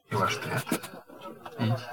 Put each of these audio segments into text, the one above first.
Jó estét! Így.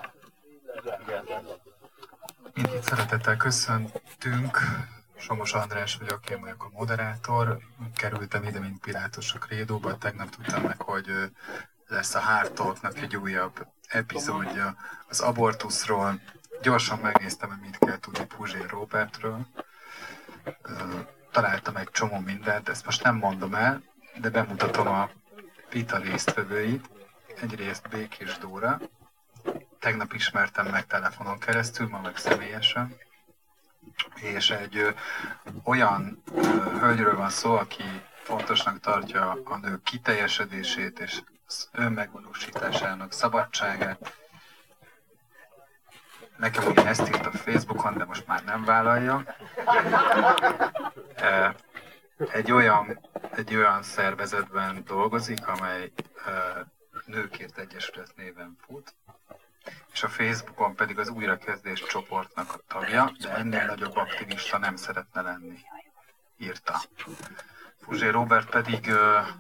Mindenkit szeretettel köszöntünk. Somos András vagyok, én vagyok a moderátor. Kerültem ide, mint Pilátus a Krédóba. Tegnap tudtam meg, hogy lesz a Hard Talknak egy újabb epizódja az abortuszról. Gyorsan megnéztem, hogy mit kell tudni Puzsér Róbertről. Találtam egy csomó mindent, ezt most nem mondom el, de bemutatom a vita résztvevőit. Egyrészt Békés Dóra. Tegnap ismertem meg telefonon keresztül, ma meg személyesen. És egy olyan hölgyről van szó, aki fontosnak tartja a nők kiteljesedését és az önmegvalósításának szabadságát. Nekem ugye ezt írt a Facebookon, de most már nem vállalja. Egy olyan szervezetben dolgozik, amely Nőkért Egyesület néven fut, és a Facebookon pedig az újrakezdés csoportnak a tagja, de ennél nagyobb aktivista nem szeretne lenni, írta. Puzsér Róbert pedig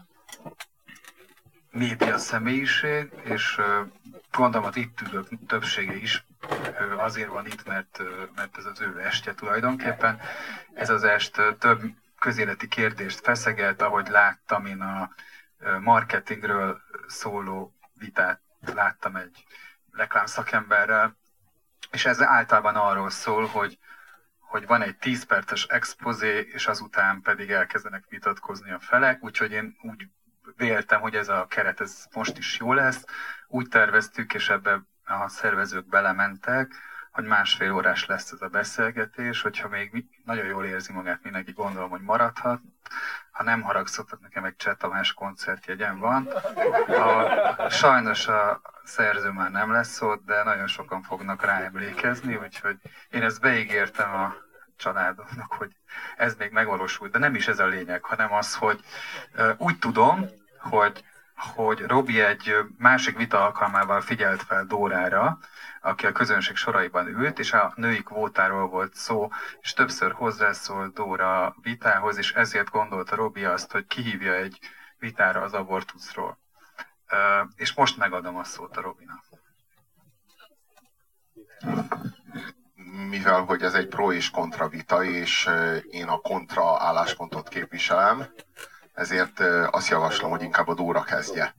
média személyiség, és gondolom az itt ülők többsége is azért van itt, mert ez az ő estje tulajdonképpen. Ez az est több közéleti kérdést feszeget, ahogy láttam, én a marketingről szóló vitát láttam egy reklámszakemberrel, és ez általában arról szól, hogy van egy 10 perces expozé, és azután pedig elkezdenek vitatkozni a felek, úgyhogy én úgy véltem, hogy ez a keret ez most is jó lesz. Úgy terveztük, és ebbe a szervezők belementek, hogy 1,5 órás lesz ez a beszélgetés, hogyha még nagyon jól érzi magát mindenki, gondolom, hogy maradhat. Ha nem haragszott, nekem egy Cseh Tamás koncertjegyem van. Sajnos a szerző már nem lesz ott, de nagyon sokan fognak rá emlékezni, úgyhogy én ezt beígértem a családomnak, hogy ez még megvalósult. De nem is ez a lényeg, hanem az, hogy úgy tudom, hogy Robi egy másik vita alkalmával figyelt fel Dórára, aki a közönség soraiban ült, és a női kvótáról volt szó, és többször hozzászólt Dóra vitához, és ezért gondolta Robi azt, hogy kihívja egy vitára az abortuszról. És most megadom a szót a Robinak. Mivel hogy ez egy pro és kontra vita, és én a kontra álláspontot képviselem, ezért azt javaslom, hogy inkább a Dóra kezdje.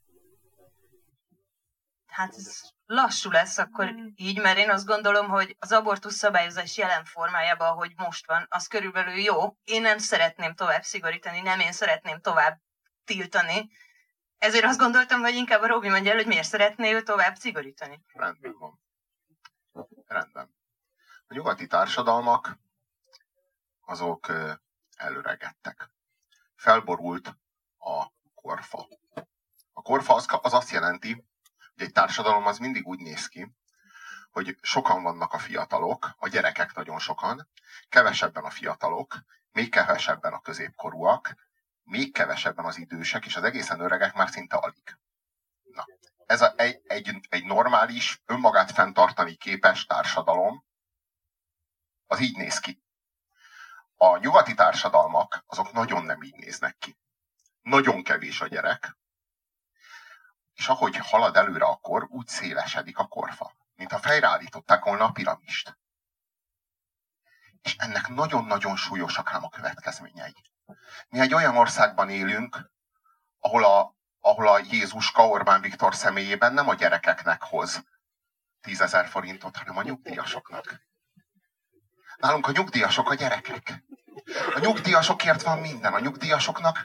Hát ez lassú lesz akkor így, mert én azt gondolom, hogy az abortusz szabályozás jelen formájában, ahogy most van, az körülbelül jó. Én nem szeretném tovább szigorítani, nem én szeretném tovább tiltani. Ezért azt gondoltam, hogy inkább a Robi mondja el, hogy miért szeretné ő tovább szigorítani. Rendben van. Rendben. A nyugati társadalmak azok előregettek. Felborult a korfa. A korfa az azt jelenti, hogy egy társadalom az mindig úgy néz ki, hogy sokan vannak a fiatalok, a gyerekek nagyon sokan, kevesebben a fiatalok, még kevesebben a középkorúak, még kevesebben az idősek, és az egészen öregek már szinte alig. Na, ez egy normális, önmagát fenntartani képes társadalom, az így néz ki. A nyugati társadalmak, azok nagyon nem így néznek ki. Nagyon kevés a gyerek, és ahogy halad előre a kor, úgy szélesedik a korfa, mintha fejreállították volna a piramist. És ennek nagyon-nagyon súlyosak ám a következményei. Mi egy olyan országban élünk, ahol a Jézuska Orbán Viktor személyében nem a gyerekeknek hoz 10 000 forintot, hanem a nyugdíjasoknak. Nálunk a nyugdíjasok a gyerekek. A nyugdíjasokért van minden. A nyugdíjasoknak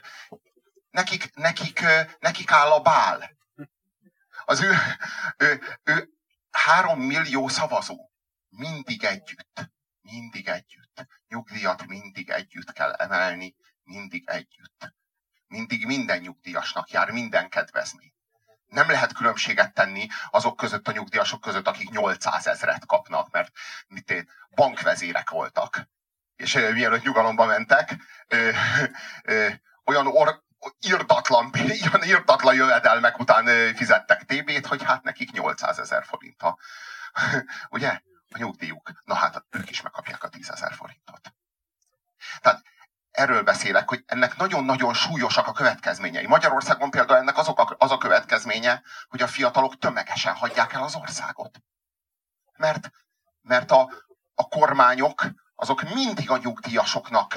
nekik áll a bál. Az ő 3 millió szavazó. Mindig együtt. Nyugdíjat mindig együtt kell emelni. Mindig együtt. Mindig minden nyugdíjasnak jár minden kedvezmény. Nem lehet különbséget tenni azok között, a nyugdíjasok között, akik 800 000 kapnak, mert bankvezérek voltak. És mielőtt nyugalomba mentek, olyan irdatlan jövedelmek után fizettek TB-t, hogy hát nekik 800 000 forint ugye? A nyugdíjuk. Na hát ők is megkapják a 10 000 forintot. Tehát erről beszélek, hogy ennek nagyon-nagyon súlyosak a következményei. Magyarországon például ennek az a következménye, hogy a fiatalok tömegesen hagyják el az országot. Mert a kormányok azok mindig a nyugdíjasoknak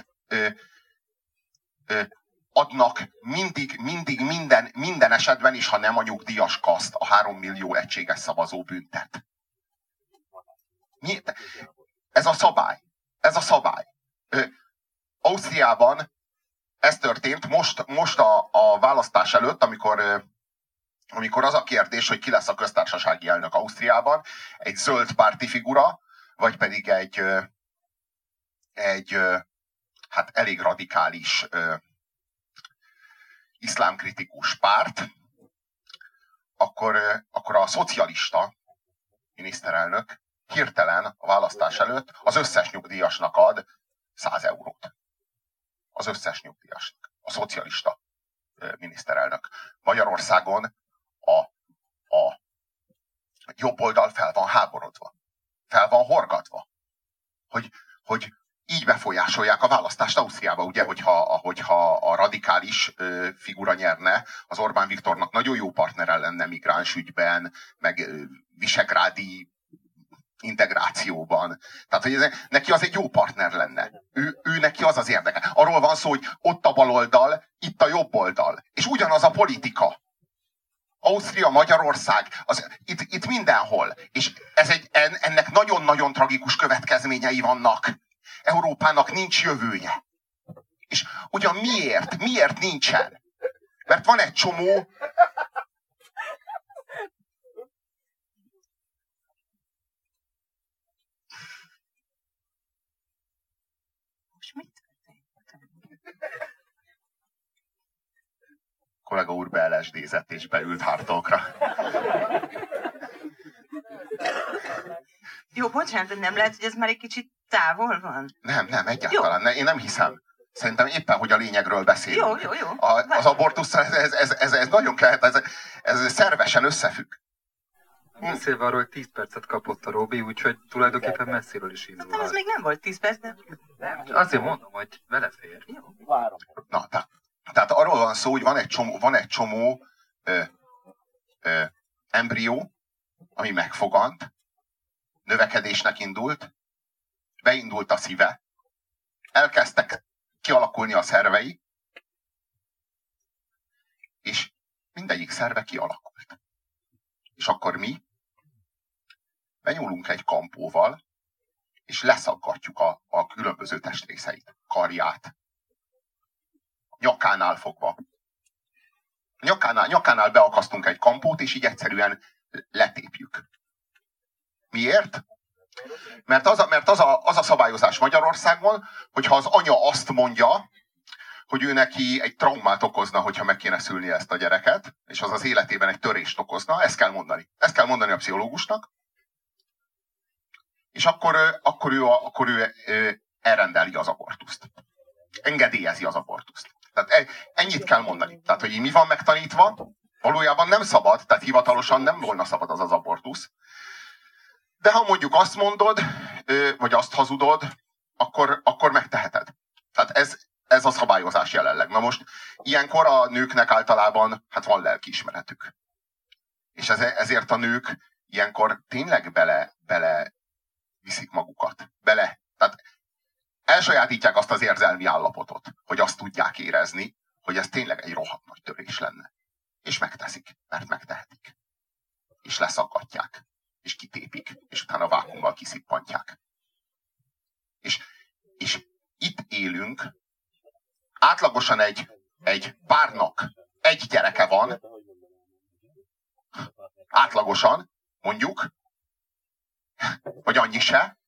adnak mindig minden esetben is, ha nem a nyugdíjas kaszt, a 3 millió egységes szavazó büntet. Ez a szabály. Ez a szabály. Ausztriában ez történt most a választás előtt, amikor az a kérdés, hogy ki lesz a köztársasági elnök Ausztriában, egy zöld párti figura, vagy pedig egy hát elég radikális iszlámkritikus párt, akkor a szocialista miniszterelnök hirtelen a választás előtt az összes nyugdíjasnak ad 100 eurót. Az összes nyugdíjasnak. A szocialista miniszterelnök. Magyarországon a jobb oldal fel van háborodva. Fel van horgadva. Hogy így befolyásolják a választást Ausztriába, ugye, hogyha a radikális figura nyerne, az Orbán Viktornak nagyon jó partnere lenne migráns ügyben, meg visegrádi integrációban. Tehát, hogy neki az egy jó partner lenne. Ő neki az az érdeke. Arról van szó, hogy ott a baloldal, itt a jobb oldal. És ugyanaz a politika. Ausztria, Magyarország, itt mindenhol. És ennek nagyon-nagyon tragikus következményei vannak. Európának nincs jövője. És ugyan miért? Miért nincsen? Mert van egy csomó... Kollega úr be-LSD-zett és beült hártolkra. Jó, bocsánat, de nem lehet, hogy ez már egy kicsit távol van? Nem, egyáltalán. Én nem hiszem. Szerintem éppen, hogy a lényegről beszélünk. Jó. Az abortusz, ez nagyon kell, ez szervesen összefügg. Beszélve arról, hogy 10 percet kapott a Robi, úgyhogy tulajdonképpen messziről is indul. Hát az még nem volt 10 perc, de... Nem, azért mondom, hogy vele fér. Jó. Na, tehát arról van szó, hogy van egy csomó embrió, ami megfogant, növekedésnek indult, beindult a szíve, elkezdtek kialakulni a szervei, és mindegyik szerve kialakult. És akkor mi benyúlunk egy kampóval, és leszaggatjuk a különböző testrészeit, karját, nyakánál fogva. Nyakánál beakasztunk egy kampót, és így egyszerűen letépjük. Miért? Mert az a szabályozás Magyarországon, hogyha az anya azt mondja, hogy ő neki egy traumát okozna, hogyha meg kéne szülni ezt a gyereket, és az életében egy törést okozna, ezt kell mondani. Ezt kell mondani a pszichológusnak, és akkor ő elrendeli az abortuszt. Engedélyezi az abortuszt. Tehát ennyit kell mondani. Tehát, hogy mi van megtanítva, valójában nem szabad, tehát hivatalosan nem volna szabad az abortusz. De ha mondjuk azt mondod, vagy azt hazudod, akkor megteheted. Tehát ez a szabályozás jelenleg. Na most ilyenkor a nőknek általában hát van lelkiismeretük. És ezért a nők ilyenkor tényleg bele viszik magukat. Tehát elsajátítják azt az érzelmi állapotot, hogy azt tudják érezni, hogy ez tényleg egy rohadt nagy törés lenne. És megteszik, mert megtehetik. És leszakadják. És kitépik, és utána vákummal kiszippantják. És itt élünk, átlagosan egy párnak egy gyereke van, átlagosan, mondjuk, vagy annyi se,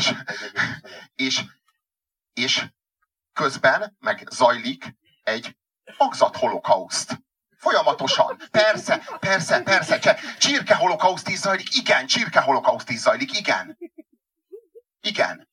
és közben meg zajlik egy magzatholokauszt. Folyamatosan. Persze. Csirkeholokauszt is zajlik. Igen, csirkeholokauszt is zajlik. Igen.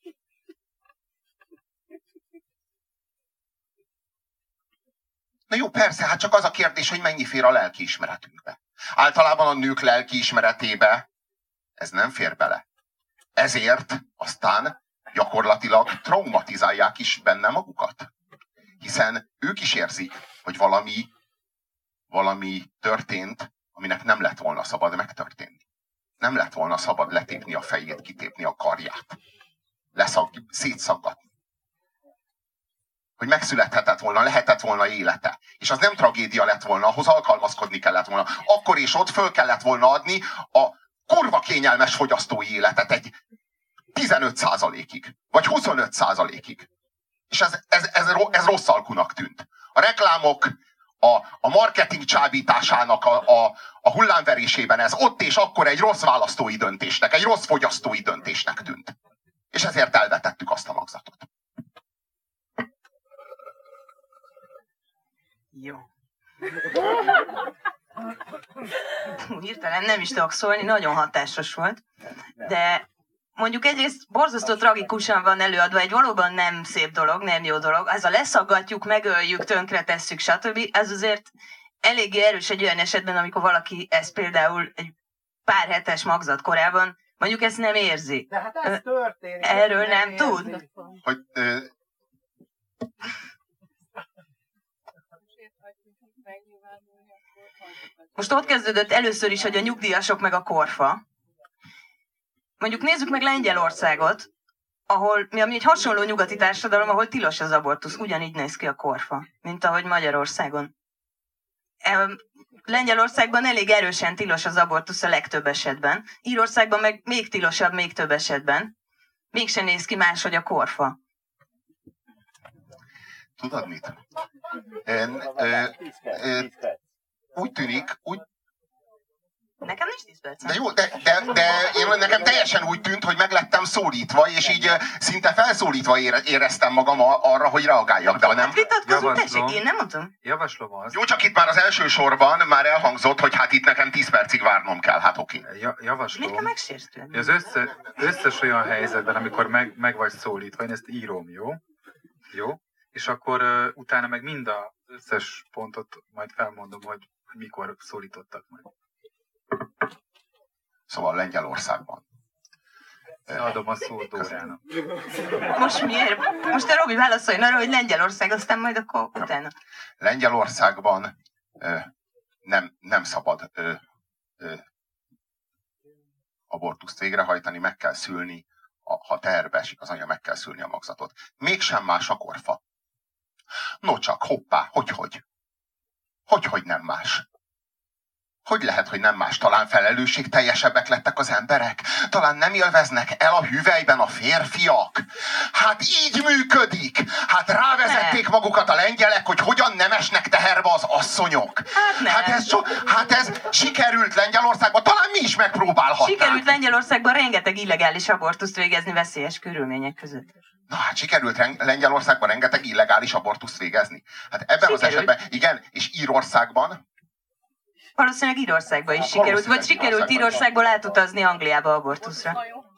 Na jó, persze, hát csak az a kérdés, hogy mennyi fér a lelkiismeretünkbe. Általában a nők lelkiismeretébe ez nem fér bele. Ezért aztán gyakorlatilag traumatizálják is benne magukat. Hiszen ők is érzik, hogy valami történt, aminek nem lett volna szabad megtörténni. Nem lett volna szabad letépni a fejét, kitépni a karját. Szétszaggatni. Hogy megszülethetett volna, lehetett volna élete. És az nem tragédia lett volna, ahhoz alkalmazkodni kellett volna. Akkor és ott föl kellett volna adni a kurva kényelmes fogyasztói életet egy 15%-ig, vagy 25%-ig. És ez rossz alkunak tűnt. A reklámok, a marketing csábításának a hullámverésében ez ott és akkor egy rossz választói döntésnek, egy rossz fogyasztói döntésnek tűnt. És ezért elvetettük azt a magzatot. Jó. Hirtelen nem is tudok szólni, nagyon hatásos volt. De mondjuk egyrészt borzasztó tragikusan van előadva, egy valóban nem szép dolog, nem jó dolog. Ez a leszaggatjuk, megöljük, tönkretesszük, stb. Ez azért eléggé erős egy olyan esetben, amikor valaki ezt például egy pár hetes magzat korában, mondjuk ezt nem érzi. De hát ez történik. Erről nem tud. Hogy, Most ott kezdődött először is, hogy a nyugdíjasok meg a korfa. Mondjuk nézzük meg Lengyelországot, ami egy hasonló nyugati társadalom, ahol tilos az abortusz. Ugyanígy néz ki a korfa, mint ahogy Magyarországon. Lengyelországban elég erősen tilos az abortusz a legtöbb esetben. Írországban meg még tilosabb, még több esetben. Mégsem néz ki máshogy a korfa. tudod mit? Úgy tűnik, Nekem nincs 10 percem. De jó, de nekem teljesen úgy tűnt, hogy meg lettem szólítva, és így szinte felszólítva éreztem magam arra, hogy reagáljak, de nem. Hát vitatkozunk, tessék, én nem mondom. Javaslom azt. Jó, csak itt már az első sorban már elhangzott, hogy hát itt nekem 10 percig várnom kell, hát oké. Javaslom. Miért megsértően? Az összes olyan helyzetben, amikor meg vagy szólítva, én ezt írom, jó? Jó? És akkor utána meg mind az összes pontot majd felmondom, hogy mikor szólítottak meg. Szóval Lengyelországban. Adom a szót Dórának. Most miért? Most a Robi válaszoljon arra, hogy Lengyelország, aztán majd akkor utána. Lengyelországban nem szabad abortuszt végrehajtani, meg kell szülni, ha teherbe esik az anya, meg kell szülni a magzatot. Mégsem más a korfa. No csak, hoppá, hogy nem más? Hogy lehet, hogy nem más? Talán felelősségteljesebbek lettek az emberek? Talán nem élveznek el a hüvelyben a férfiak? Hát így működik! Hát rávezették magukat a lengyelek, hogy hogyan nem esnek teherbe az asszonyok. Hát ez sikerült Lengyelországban, talán mi is megpróbálhatnánk. Sikerült Lengyelországban rengeteg illegális abortuszt végezni veszélyes körülmények között. Na hát sikerült Lengyelországban rengeteg illegális abortuszt végezni. Hát ebben az esetben, igen, és Írországban. Valószínűleg Írországban is sikerült, vagy sikerült Írországból átutazni Angliába abortuszra.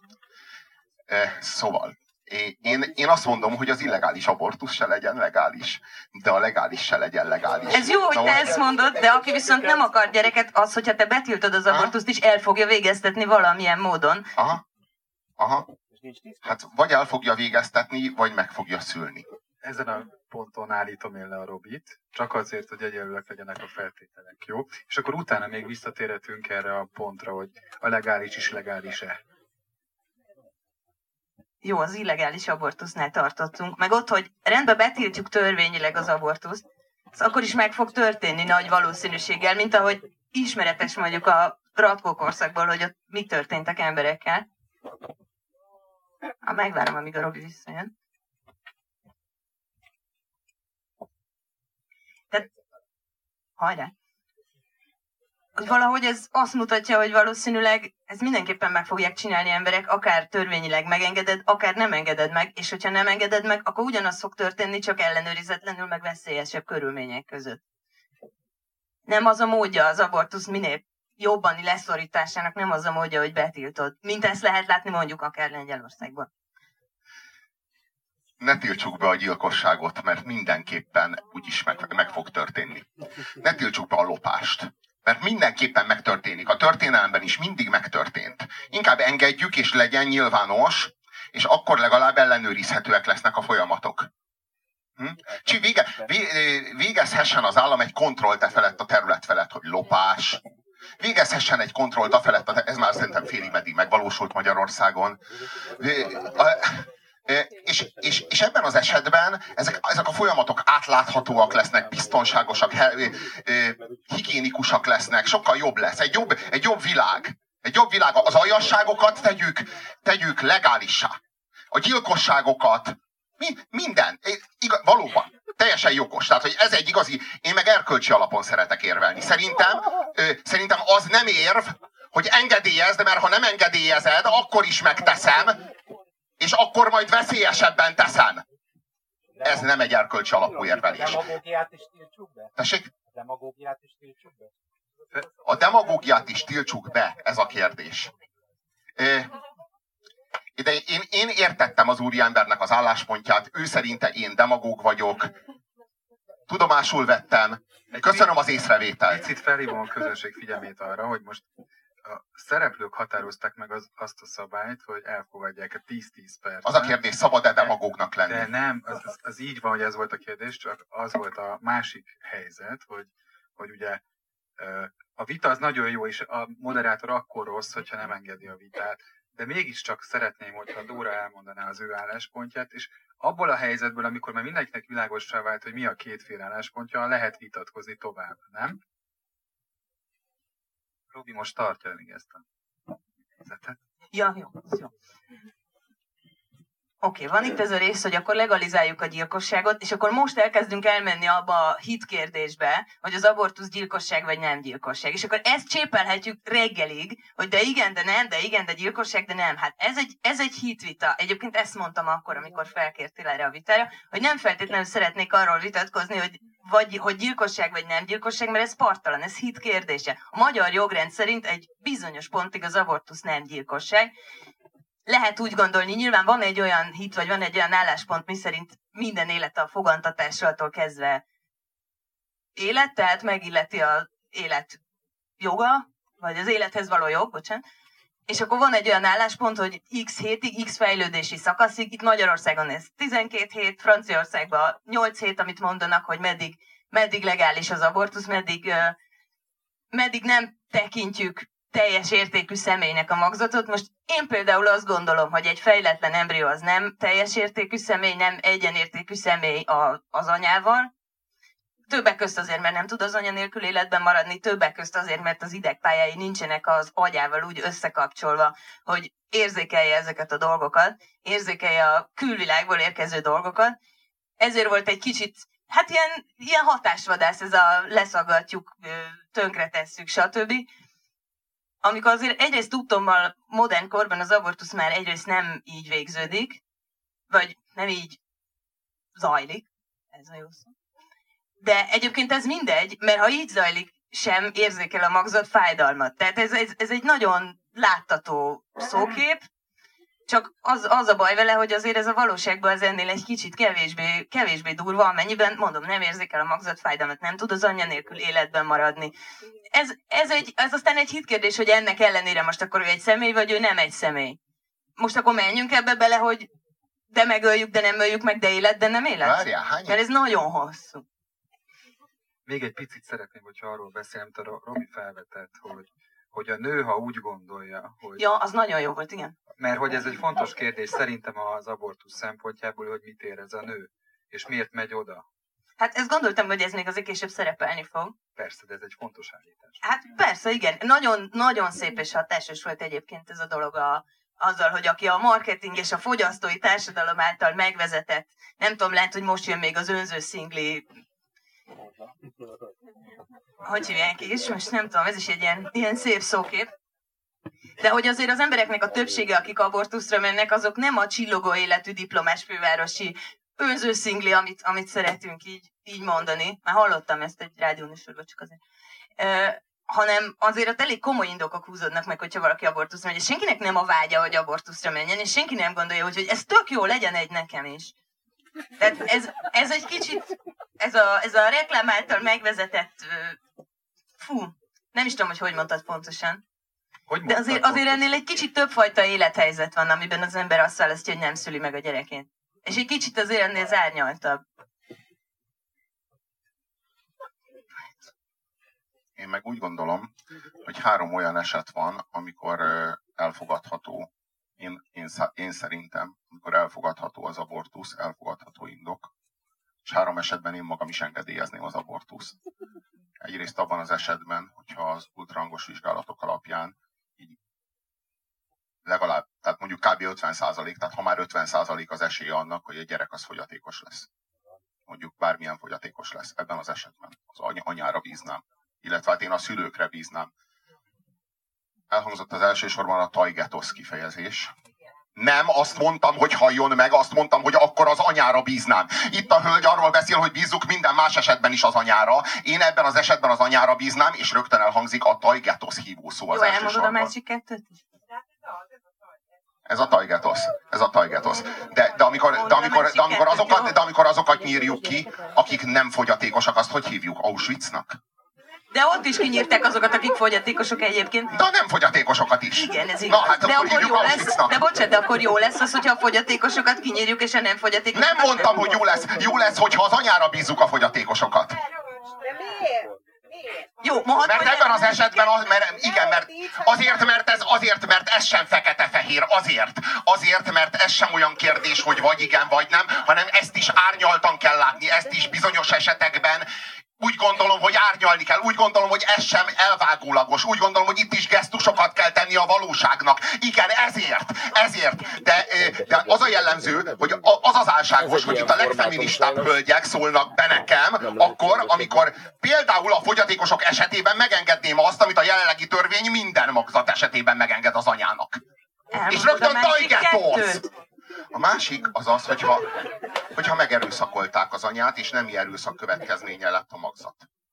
Szóval, én azt mondom, hogy az illegális abortusz se legyen legális, de a legális se legyen legális. Ez jó, hogy te ezt mondod, de aki viszont nem akar gyereket, az, hogyha te betiltod az abortuszt is, el fogja végeztetni valamilyen módon. Aha. Hát vagy el fogja végeztetni, vagy meg fogja szülni. Ezen a ponton állítom én le a Robit, csak azért, hogy egyenlőek legyenek a feltételek, jó? És akkor utána még visszatérhetünk erre a pontra, hogy a legális is legális-e. Jó, az illegális abortusznál tartottunk. Meg ott, hogy rendben betiltjuk törvényileg az abortuszt, az akkor is meg fog történni nagy valószínűséggel, mint ahogy ismeretes mondjuk a Ratko korszakból, hogy ott mi történtek emberekkel. Megvárom, amíg a Robi visszajön. Tehát, hajrá! Hogy valahogy ez azt mutatja, hogy valószínűleg ez mindenképpen meg fogják csinálni emberek, akár törvényileg megengeded, akár nem engeded meg, és hogyha nem engeded meg, akkor ugyanaz fog történni, csak ellenőrizetlenül, meg veszélyesebb körülmények között. Nem az a módja az abortusz minél jobbani leszorításának, nem az a módja, hogy betiltod. Mint ezt lehet látni mondjuk akár Lengyelországban. Ne tiltsuk be a gyilkosságot, mert mindenképpen úgyis meg fog történni. Ne tiltsuk be a lopást, mert mindenképpen megtörténik. A történelemben is mindig megtörtént. Inkább engedjük, és legyen nyilvános, és akkor legalább ellenőrizhetőek lesznek a folyamatok. Végezhessen az állam egy kontrollt e felett, a terület felett, hogy lopás. Végezhessen egy kontrollt a felett, ez már szerintem félig meddig megvalósult Magyarországon. És ebben az esetben ezek a folyamatok átláthatóak lesznek, biztonságosak, higiénikusak lesznek, sokkal jobb lesz. Egy jobb világ. Egy jobb világ. Az aljasságokat tegyük legálissá. A gyilkosságokat, minden. Valóban. Teljesen jogos. Tehát, hogy ez egy igazi, én meg erkölcsi alapon szeretek érvelni. Szerintem az nem érv, hogy engedélyezd, mert ha nem engedélyezed, akkor is megteszem, és akkor majd veszélyesebben teszem. Ez nem egy erkölcsi alapú érvelés. A demagógiát is tiltsuk be? Tessék? A demagógiát is tiltsuk be? A demagógiát is tiltsuk be, ez a kérdés. De én értettem az úriembernek az álláspontját, ő szerinte én demagóg vagyok, tudomásul vettem, köszönöm az észrevételt. Picit felhívom a közönség figyelmét arra, hogy most a szereplők határozták meg azt a szabályt, hogy elfogadják a 10-10 percet. Az a kérdés, szabad-e demagógnak lenni? De nem, az így van, hogy ez volt a kérdés, csak az volt a másik helyzet, hogy ugye a vita az nagyon jó, és a moderátor akkor rossz, hogyha nem engedi a vitát, de mégiscsak szeretném, hogyha Dóra elmondaná az ő álláspontját, és abból a helyzetből, amikor már mindenkinek világossá vált, hogy mi a kétféle álláspontja, lehet vitatkozni tovább, nem? Robi most tartja elég ezt a helyzetet. Ja, jó. Oké, van itt ez a rész, hogy akkor legalizáljuk a gyilkosságot, és akkor most elkezdünk elmenni abba a hitkérdésbe, hogy az abortusz gyilkosság vagy nem gyilkosság. És akkor ezt csépelhetjük reggelig, hogy de igen, de nem, de igen, de gyilkosság, de nem. Hát ez egy hitvita. Egyébként ezt mondtam akkor, amikor felkértél erre a vitára, hogy nem feltétlenül szeretnék arról vitatkozni, hogy gyilkosság vagy nem gyilkosság, mert ez parttalan, ez hit kérdése. A magyar jogrend szerint egy bizonyos pontig az abortusz nem gyilkosság. Lehet úgy gondolni, nyilván van egy olyan hit, vagy van egy olyan álláspont, miszerint minden élet a fogantatástól kezdve élet, tehát megilleti az élet joga, vagy az élethez való jog, bocsánat. És akkor van egy olyan álláspont, hogy x hétig, x fejlődési szakaszig, itt Magyarországon ez 12 hét, Franciaországban 8 hét, amit mondanak, hogy meddig legális az abortusz, meddig nem tekintjük teljes értékű személynek a magzatot. Most én például azt gondolom, hogy egy fejletlen embrió az nem teljes értékű személy, nem egyenértékű személy az anyával. Többek közt azért, mert nem tud az anya nélkül életben maradni, többek közt azért, mert az idegpályái nincsenek az agyával úgy összekapcsolva, hogy érzékelje ezeket a dolgokat, érzékelje a külvilágból érkező dolgokat. Ezért volt egy kicsit, hát ilyen hatásvadász, ez a leszaggatjuk, tönkretesszük, stb. Amikor azért egyrészt tudtommal modern korban az abortusz már egyrészt nem így végződik, vagy nem így zajlik, ez a jó szó. De egyébként ez mindegy, mert ha így zajlik, sem érzékel a magzat fájdalmat. Tehát ez egy nagyon láttató szókép, csak az a baj vele, hogy azért ez a valóságban az ennél egy kicsit kevésbé durva, amennyiben, mondom, nem érzékel a magzat fájdalmat, nem tud az anyja nélkül életben maradni. Ez aztán egy hitkérdés, hogy ennek ellenére most akkor ő egy személy, vagy ő nem egy személy. Most akkor menjünk ebbe bele, hogy de megöljük, de nem öljük meg, de élet, de nem élet? Várjál, mert ez nagyon hosszú. Még egy picit szeretném, hogyha arról beszélem, a Robi felvetett, hogy a nő, ha úgy gondolja, hogy... Ja, az nagyon jó volt, igen. Mert hogy ez egy fontos kérdés szerintem az abortusz szempontjából, hogy mit érez a nő, és miért megy oda. Hát ezt gondoltam, hogy ez még azért később szerepelni fog. Persze, de ez egy fontos állítás. Hát persze, igen. Nagyon, nagyon szép és hatásos volt egyébként ez a dolog azzal, hogy aki a marketing és a fogyasztói társadalom által megvezetett, nem tudom, lehet, hogy most jön még az önző szingli... Hogy hívják is? Most nem tudom, ez is egy ilyen szép szókép. De hogy azért az embereknek a többsége, akik abortuszra mennek, azok nem a csillogó életű diplomás fővárosi önző szingli, amit szeretünk így mondani. Már hallottam ezt egy rádióműsorban, csak azért. Hanem azért ott elég komoly indokok húzódnak meg, hogyha valaki abortuszra megy. És senkinek nem a vágya, hogy abortuszra menjen, és senki nem gondolja, hogy ez tök jó, legyen egy nekem is. Tehát ez egy kicsit, ez a reklám által megvezetett, nem is tudom, hogy mondtad pontosan. De azért ennél egy kicsit többfajta élethelyzet van, amiben az ember azt választja, hogy nem szüli meg a gyerekét. És egy kicsit azért ennél zárnyaltabb. Én meg úgy gondolom, hogy 3 olyan eset van, amikor elfogadható, én szerintem, amikor elfogadható az abortusz, elfogadható indok, és 3 esetben én magam is engedélyezném az abortuszt. Egyrészt abban az esetben, hogyha az ultrahangos vizsgálatok alapján így legalább, tehát mondjuk kb. 50%, tehát ha már 50% az esélye annak, hogy egy gyerek az fogyatékos lesz. Mondjuk bármilyen fogyatékos lesz. Ebben az esetben az anyára bíznám. Illetve hát én a szülőkre bíznám. Elhangzott az elsősorban a tajgetosz kifejezés. Nem azt mondtam, hogy halljon meg, azt mondtam, hogy akkor az anyára bíznám. Itt a hölgy arról beszél, hogy bízzuk minden más esetben is az anyára. Én ebben az esetben az anyára bíznám, és rögtön elhangzik a tajgetosz hívószó az elsősorban. Jó, elmondod a másik kettőt is? Ez a tajgetosz. De amikor azokat nyírjuk ki, akik nem fogyatékosak, azt hogy hívjuk? Auschwitznak? De ott is kinyírták azokat, akik fogyatékosok egyébként. De a nem fogyatékosokat is. Igen, ez igaz. Na, hát de akkor jó lesz, de bocsánat, de akkor jó lesz az, hogyha a fogyatékosokat kinyírjuk, és a nem fogyatékosokat. Nem mondtam, hogy jó lesz. Jó lesz, hogyha az anyára bízzuk a fogyatékosokat. De miért? Jó, mert ebben az esetben, mert ez sem fekete-fehér, azért, mert ez sem olyan kérdés, hogy vagy igen, vagy nem, hanem ezt is árnyaltan kell látni, ezt is bizonyos esetekben úgy gondolom, hogy árnyalni kell, úgy gondolom, hogy ez sem elvágólagos, úgy gondolom, hogy itt is gesztusokat kell tenni a valóságnak. Igen, ezért. De az a jellemző, hogy az álságos, hogy itt a legfeministább hölgyek szólnak be nekem, akkor, amikor például a fogyatékosok esetében megengedném azt, amit a jelenlegi törvény minden magzat esetében megenged az anyának. És rögtön tajgetosz! A másik az az, hogyha megerőszakolták az anyát, és nemi erőszak következménye lett a magzat.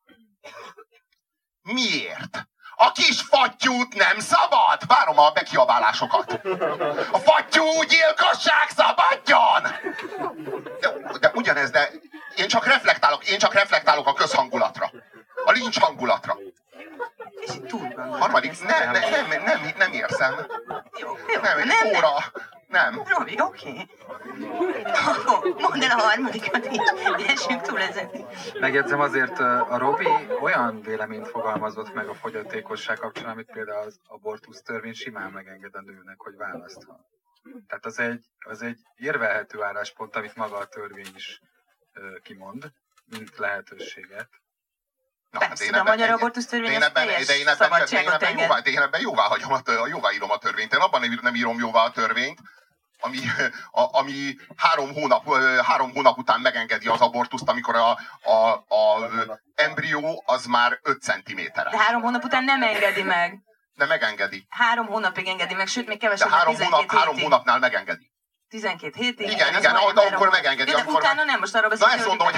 Miért? A kis fattyút nem szabad? Várom a bekiabálásokat. A fattyú gyilkosság szabadjon! De ugyanez, de én csak reflektálok a közhangulatra. A lincs hangulatra. Harmadik, nem érzem. Nem, óra. Nem. Robi, oké. Mondd el a harmadikat is. Essünk túl ezen. Megjegyzem azért, a Robi olyan véleményt fogalmazott meg a fogyatékosság kapcsán, amit például az abortusz törvény simán megenged a nőnek, hogy választhat. Tehát az egy érvelhető álláspont, amit maga a törvény is kimond, mint lehetőséget. Persze, de a magyar abortusz törvény az teljes szabadságot enged. De én ebben jóváírom a törvényt. Én abban nem írom jóvá a törvényt, ami 3 hónap után megengedi az abortuszt, amikor a embrió az már 5 centiméteres. De 3 hónap után nem engedi meg. De megengedi. 3 hónapig engedi meg, sőt, még kevesebb, de 3 hónapnál megengedi. 12 hétig? Igen, akkor megengedi. De utána nem, most arról beszélünk. Na ezt mondom, hogy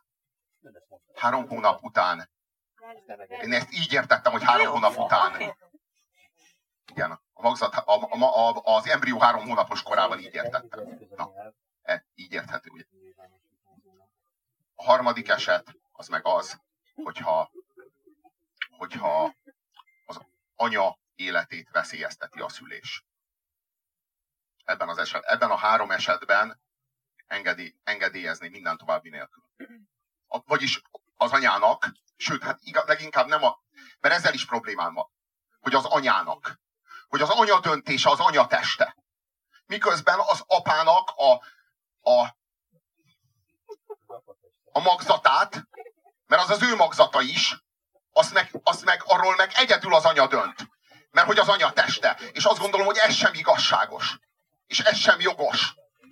3 hónap után. Én ezt így értettem, hogy 3 hónap után. Okay. Igen, az embrió 3 hónapos korában így értettem. Na, így érthető. A harmadik eset az meg az, hogyha az anya életét veszélyezteti a szülés. Ebben a 3 esetben engedélyezni minden további nélkül. Vagyis az anyának, sőt, hát leginkább nem mert ezzel is problémám van, hogy az anyának, hogy az anya döntése, az anya teste. Miközben az apának a magzatát, mert az ő magzata is, arról meg egyedül az anya dönt. Mert hogy az anya teste. És azt gondolom, hogy ez sem igazságos. És ez sem jogos.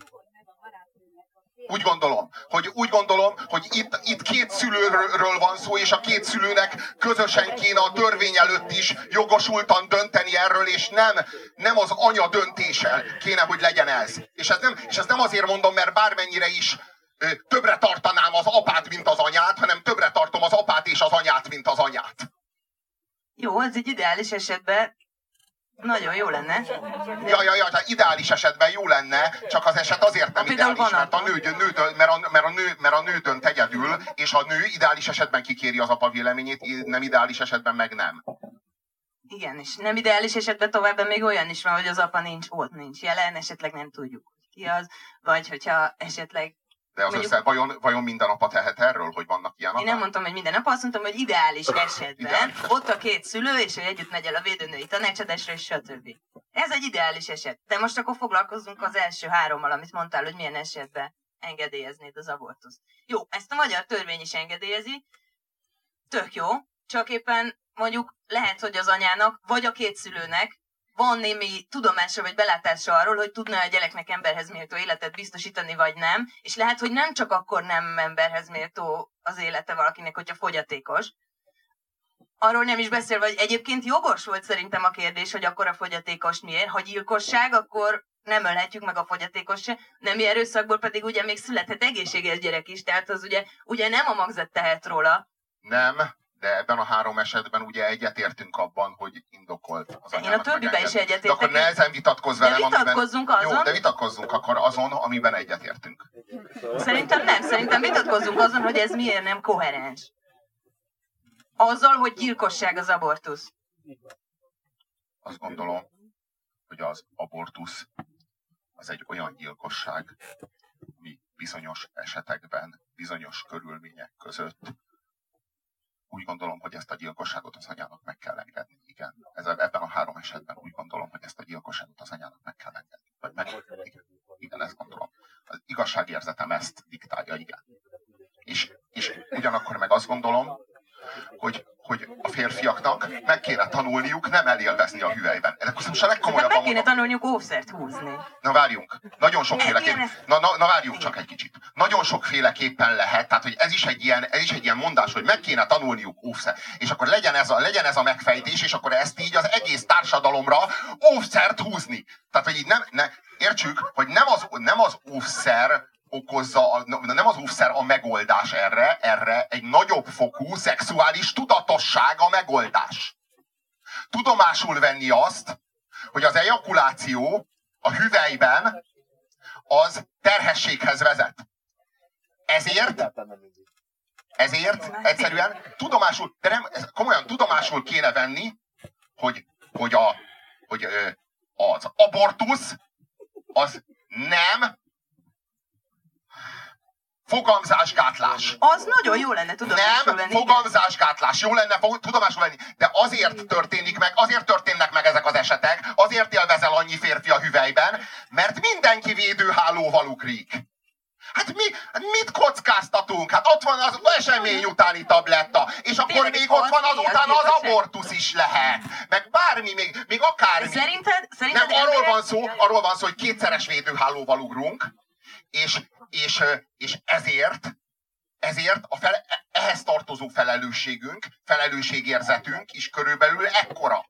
Úgy gondolom, hogy itt 2 szülőről van szó, és a 2 szülőnek közösen kéne a törvény előtt is jogosultan dönteni erről, és nem az anya döntése kéne, hogy legyen ez. És ezt nem azért mondom, mert bármennyire is többre tartanám az apát, mint az anyát, hanem többre tartom az apát és az anyát, mint az anyát. Jó, ez egy ideális esetben nagyon jó lenne. Ja, tehát ideális esetben jó lenne, csak az eset azért nem ideális, mert a nő dönt egyedül, és a nő ideális esetben kikéri az apa véleményét, nem ideális esetben meg nem. Igen, és nem ideális esetben továbbá még olyan is van, hogy az apa nincs jelen, esetleg nem tudjuk, ki az, vagy hogyha esetleg De az össze, vajon minden apa tehet erről, hogy vannak ilyen apák? Én nem mondtam, hogy minden nap, azt mondtam, hogy ideális esetben ott a két szülő, és ő együtt megy el a védőnői tanácsadásra, és stb. Ez egy ideális eset. De most akkor foglalkozzunk az első 3-mal, amit mondtál, hogy milyen esetben engedélyeznéd az abortuszt. Jó, ezt a magyar törvény is engedélyezi, tök jó, csak éppen mondjuk lehet, hogy az anyának, vagy a két szülőnek van némi tudomása vagy belátása arról, hogy tudna a gyereknek emberhez méltó életet biztosítani, vagy nem, és lehet, hogy nem csak akkor nem emberhez méltó az élete valakinek, hogyha fogyatékos. Arról nem is beszélve, hogy egyébként jogos volt szerintem a kérdés, hogy akkor a fogyatékos miért. Ha gyilkosság, akkor nem ölhetjük meg a fogyatékos se, nemi erőszakból pedig ugye még születhet egészséges gyerek is, tehát az ugye nem a magzat tehet róla. Nem, de ebben a 3 esetben ugye egyetértünk abban, hogy indokolt az anyának. Én a többiben is egyetértek. De akkor nehezen vitatkozz velem, de vitatkozzunk amiben... azon. Jó, de vitatkozzunk akkor azon, amiben egyetértünk. Szerintem nem, szerintem vitatkozzunk azon, hogy ez miért nem koherens. Azzal, hogy gyilkosság az abortusz. Azt gondolom, hogy az abortusz az egy olyan gyilkosság, ami bizonyos esetekben, bizonyos körülmények között úgy gondolom, hogy ezt a gyilkosságot az anyának meg kell engedni. Igen. Ebben a 3 esetben úgy gondolom, hogy ezt a gyilkosságot az anyának meg kell engedni. Igen, ezt gondolom. Az igazságérzetem ezt diktálja, igen. És ugyanakkor meg azt gondolom, hogy a férfiaknak meg kéne tanulniuk nem elélvezni a hüvelyben. Ennek most a legkomolyabban meg kéne tanulniuk óvszert húzni. Na várjunk. Nagyon sokféleképpen. Na várjunk csak egy kicsit. Nagyon sokféleképpen lehet, tehát hogy ez is egy ilyen mondás, hogy meg kéne tanulniuk óvszert. És akkor legyen ez a megfejtés, és akkor ezt így az egész társadalomra óvszert húzni. Tehát, hogy így értsük, hogy nem az óvszer okozza, nem az óvszer a megoldás erre egy nagyobb fokú szexuális tudatosság a megoldás. Tudomásul venni azt, hogy az ejakuláció a hüvelyben az terhességhez vezet. Ezért egyszerűen tudomásul, de nem, komolyan tudomásul kéne venni, hogy az abortusz az nem fogamzásgátlás. Az nagyon jó lenne tudomásul venni. Nem fogamzásgátlás. Jó lenne tudomásul venni. De azért történnek meg ezek az esetek, azért élvezel annyi férfi a hüvelyben, mert mindenki védőhálóval ugrik. Hát mit kockáztatunk? Hát ott van az esemény utáni tabletta, és akkor még ott van azután az abortusz is lehet. Meg bármi, még akármi. Szerinted nem, arról van szó, hogy kétszeres védőhálóval ugrunk, és ezért ehhez tartozó felelősségérzetünk is körülbelül ekkora.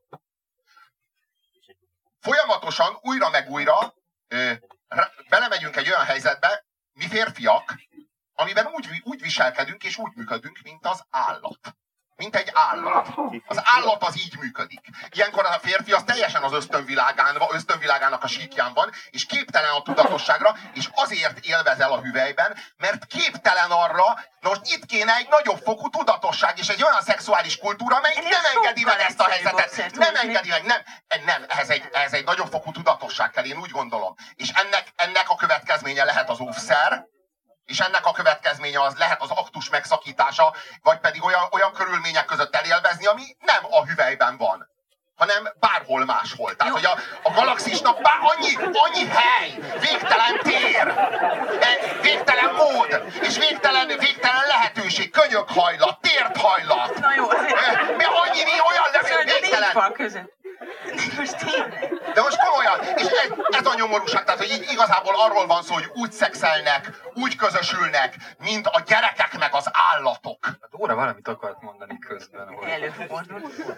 Folyamatosan, újra meg újra belemegyünk egy olyan helyzetbe, mi férfiak, amiben úgy viselkedünk és úgy működünk, mint az állat. Mint egy állat. Az állat az így működik. Ilyenkor a férfi az teljesen az ösztönvilágának a síkján van, és képtelen a tudatosságra, és azért élvezel a hüvelyben, mert képtelen arra, na most itt kéne egy nagyobb fokú tudatosság, és egy olyan szexuális kultúra, amelyik nem engedi meg ezt a helyzetet. Nem engedi meg, nem. Ehhez egy nagyobb fokú tudatosság kell, én úgy gondolom. És ennek a következménye lehet az óvszer, és ennek a következménye az lehet az aktus megszakítása, vagy pedig olyan körülmények között elélvezni, ami nem a hüvelyben van, hanem bárhol máshol. Tehát, hogy a galaxisnak annyi hely, végtelen tér, végtelen mód, és végtelen lehetőség, könyökhajlat, térthajlat. Na jó, azért. Olyan végtelen. De most komolyan, és ez a nyomorúság, tehát hogy így igazából arról van szó, hogy úgy szexelnek, úgy közösülnek, mint a gyerekek meg az állatok. Hát Óra valamit akart mondani közben. Előfordul.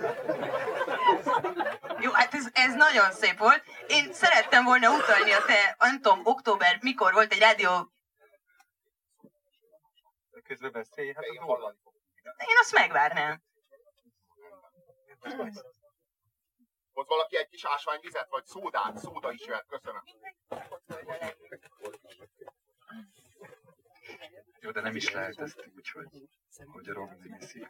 Jó, hát ez nagyon szép volt. Én szerettem volna utalni a te, nem tudom, október, mikor volt egy rádió... Közben beszélj, hát az hol van? Én azt megvárnám. Ott valaki egy kis ásványvizet, vagy szódát? Szóda is jöhet, köszönöm. Jó, de nem is lehet ezt úgy, hogy a Robin viszik.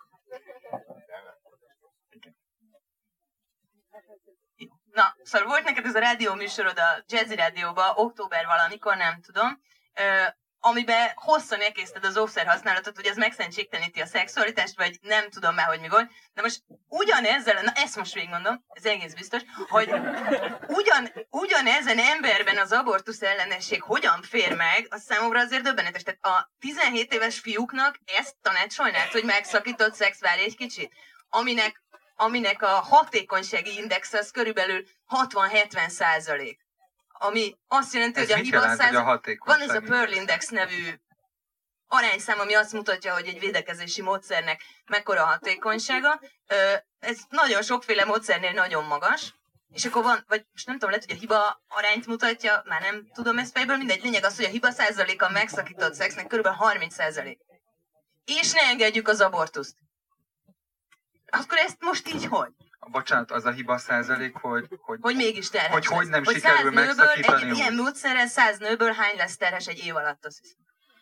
Na, szóval volt neked ez a rádió műsorod a Jazzy Rádióban, október valamikor, nem tudom. amiben hosszan elkészíted az óvszer használatot, hogy ez megszentségteleníti a szexualitást, vagy nem tudom már, hogy mi volt. De most ugyanezzel, na ezt most végigmondom, ez egész biztos, hogy ugyanezen emberben az abortusz ellenesség hogyan fér meg, az számomra azért döbbenetes. Tehát a 17 éves fiúknak ezt tanácsolnád, hogy megszakított szex, várj egy kicsit, aminek a hatékonysági index az körülbelül 60-70%. Ami azt jelenti, hogy a hiba van ez a Pearl Index nevű arányszám, ami azt mutatja, hogy egy védekezési módszernek mekkora hatékonysága. Ez nagyon sokféle módszernél nagyon magas, és akkor van, vagy most nem tudom, lehet, hogy a hiba arányt mutatja, már nem tudom ezt fejből, mindegy, lényeg az, hogy a hiba százaléka megszakított szexnek kb. 30%. És ne engedjük az abortuszt. Akkor ezt most így hogy? Bocsánat, az a hiba százalék, hogy mégis terhes hogy nem hogy sikerül megszakítani. Egy ilyen módszerrel 100 nőből hány lesz terhes egy év alatt, azt hiszem.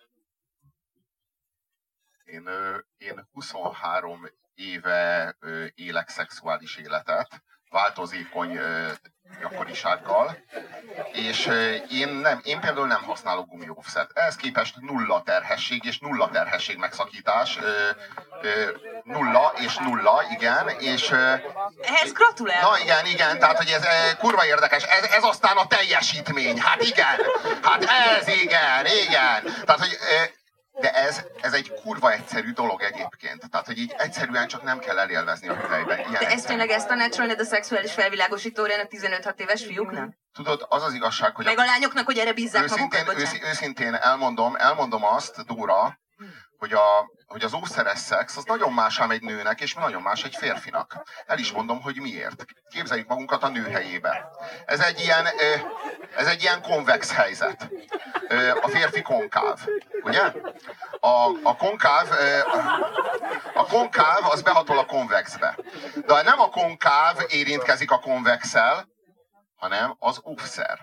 Én 23 éve élek szexuális életet, változékony gyakorisággal, és én például nem használok gumióvszert. Ehhez képest nulla terhesség és nulla terhesség megszakítás. Nulla és nulla, igen, és... Ehhez gratulálok! Na igen, tehát hogy ez kurva érdekes, ez aztán a teljesítmény, hát igen, hát ez igen, tehát hogy... De ez egy kurva egyszerű dolog egyébként. Tehát, hogy így egyszerűen csak nem kell elélvezni a hüvelyben. De ezt tényleg ezt tanácsolnád a szexuális felvilágosítójának 15-6 éves fiúknak? Tudod, az az igazság, hogy... Meg a lányoknak, hogy erre bízzák magukat, őszintén elmondom azt, Dóra, hogy az óvszeres szex az nagyon más ám egy nőnek, és nagyon más egy férfinak. El is mondom, hogy miért. Képzeljük magunkat a nő helyébe. Ez egy ilyen konvex helyzet. A férfi konkáv, ugye? A konkáv az behatol a konvexbe. De nem a konkáv érintkezik a konvexel, hanem az óvszer.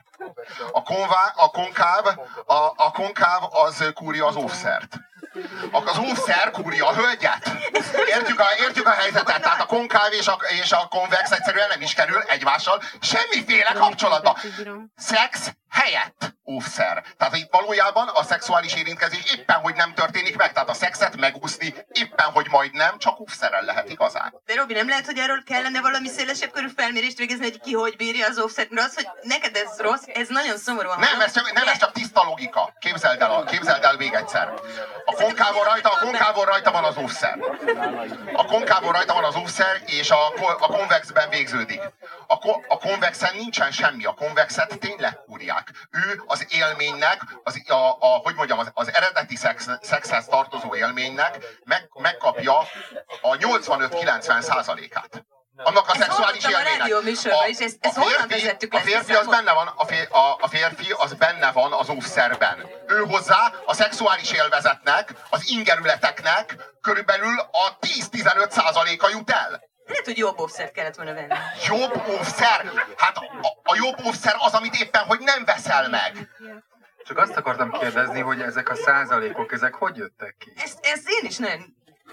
A konkáv az kúrja az óvszert. Az óvszer kúrja a hölgyet. Értjük a helyzetet. Tehát a konkáv és a konvex egyszerűen nem is kerül egymással semmiféle kapcsolatba. Szex helyett óvszer. Tehát itt valójában a szexuális érintkezés éppen, hogy nem történik meg. Tehát a szexet megúszni éppen, hogy majd nem, csak óvszerrel lehet igazán. De Robi, nem lehet, hogy erről kellene valami szélesebb körű felmérést végezni, hogy ki hogy bírja az óvszert? Mert az, hogy neked ez rossz, ez nagyon szomorúan. Nem, ez csak tiszta logika. Képzeld el még egyszer. A konkávon rajta van az óvszer. A konkávon rajta van az óvszer, és a konvexben végződik. A konvexen nincsen semmi. A konvexet tényleg kúrják. Ő az élménynek, az eredeti szexhez tartozó élménynek megkapja a 85-90%-át. Annak a szexuális élménynek. A férfi az benne van, a férfi az benne van az óvszerben. Ő hozzá a szexuális élvezetnek, az ingerületeknek körülbelül a 10-15%-a jut el. Lehet, hogy jobb óvszert kellett volna venni. Jobb óvszer? Hát a jobb óvszer az, amit éppen, hogy nem veszel meg. Csak azt akartam kérdezni, hogy ezek a százalékok, ezek hogy jöttek ki? Ezt én is nagyon...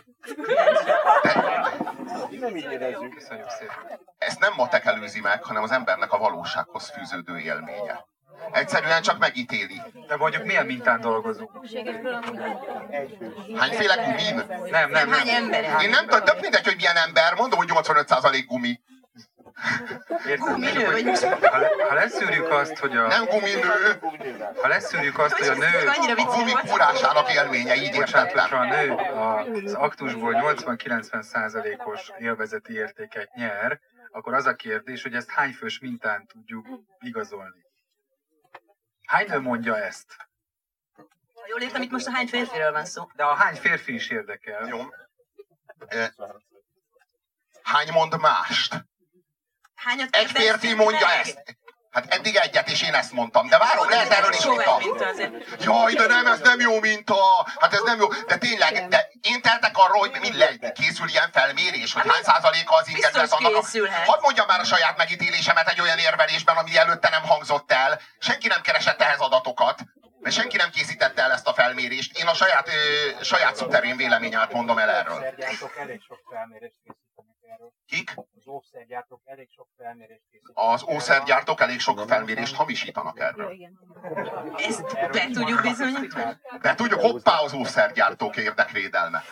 Nem így érezzük. Köszönjük szépen. Ezt nem matek előzi meg, hanem az embernek a valósághoz fűződő élménye. Egyszerűen csak megítéli. De mondjuk milyen mintán dolgozunk? Hányféle gumin? Nem. Hány ember? Én nem tudom, több mindegy, hogy milyen ember, mondom, hogy 85% gumi. Guminő, vagy Ha leszűrjük azt, hogy a... Nem guminő. Ha leszűrjük azt, hogy a nő... A gumi kúrásának élménye, így értettem. Ha a nő az aktusból 80-90%-os élvezeti értéket nyer, akkor az a kérdés, hogy ezt hány fős mintán tudjuk igazolni. Hány nő mondja ezt? Ha jól értem, itt most a hány férfiről van szó. De a hány férfi is érdekel. Jó. Hány mond mást? Hányat Egy férfi mondja ezt. Hát eddig egyet, és én ezt mondtam. De várom, lehet erről is vita. Jaj, de nem, ez nem jó minta. Hát ez nem jó. De tényleg, de én teltek arról, hogy készül ilyen felmérés, hogy hány százaléka az ingerület annak. Hadd mondjam már a saját megítélésemet egy olyan érvelésben, ami előtte nem hangzott el. Senki nem keresett ehhez adatokat, mert senki nem készítette el ezt a felmérést. Én a saját szuterén véleményát mondom el erről. Az óvszergyártók elég sok felmérést készítenek erről. Kik? Az óvszergyártók elég sok felmérést Az ószergyártók elég sok felmérést hamisítanak erről. Ezt be tudjuk bizonyítani? De tudjuk, hoppá, az ószergyártók érdekvédelme.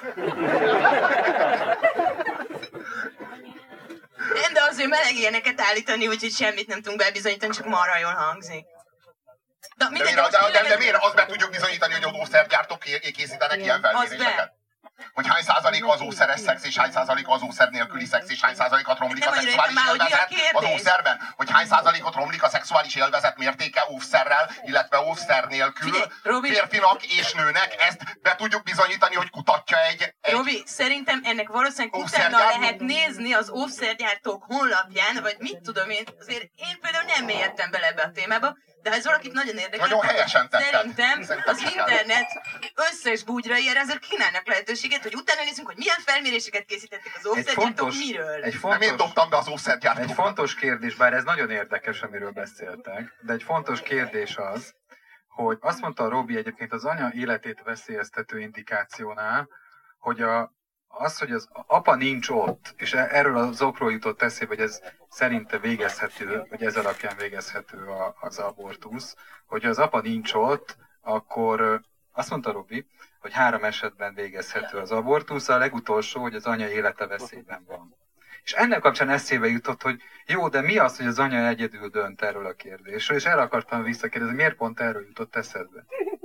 Nem, de azért meleg ilyeneket állítani, úgyhogy semmit nem tudunk bebizonyítani, csak marha jól hangzik. De miért? Azt be tudjuk bizonyítani, hogy az ószergyártók készítenek ilyen felméréseket? Hogy hány százalék az ószeres szex, és hány százalék az ószer nélküli szex, és hány százalékot romlik a szexuális élvezet az ószerben? Hogy hány százalékot romlik a szexuális élvezet mértéke ószerrel, illetve ószer nélkül férfinak és nőnek. Ezt be tudjuk bizonyítani, hogy kutatja egy Robi, szerintem ennek valószínűleg utána lehet nézni az ószergyártók honlapján, vagy mit tudom én. Azért én például nem értem bele ebbe a témába, de ha ez valakit nagyon érdekel, nagyon helyesen szerintem az internet összes búgyrai erre azért kínálnak lehetőséget, hogy utána nézzünk, hogy milyen felméréseket készítettek az ószergyártók, miről. Nem én dobtam be az ószergyártókat. Egy fontos kérdés, bár ez nagyon érdekes, amiről beszéltek, de egy fontos kérdés az, hogy azt mondta a Robi egyébként az anya életét veszélyeztető indikációnál, hogy az, hogy az apa nincs ott, és erről az okról jutott eszébe, hogy ez szerinte végezhető, vagy ez alapján végezhető az abortusz, hogy az apa nincs ott, akkor azt mondta Robi, hogy 3 esetben végezhető az abortusz, a legutolsó, hogy az anya élete veszélyben van. És ennek kapcsán eszébe jutott, hogy jó, de mi az, hogy az anya egyedül dönt erről a kérdésről, és erre akartam visszakérdezni, miért pont erről jutott eszedbe?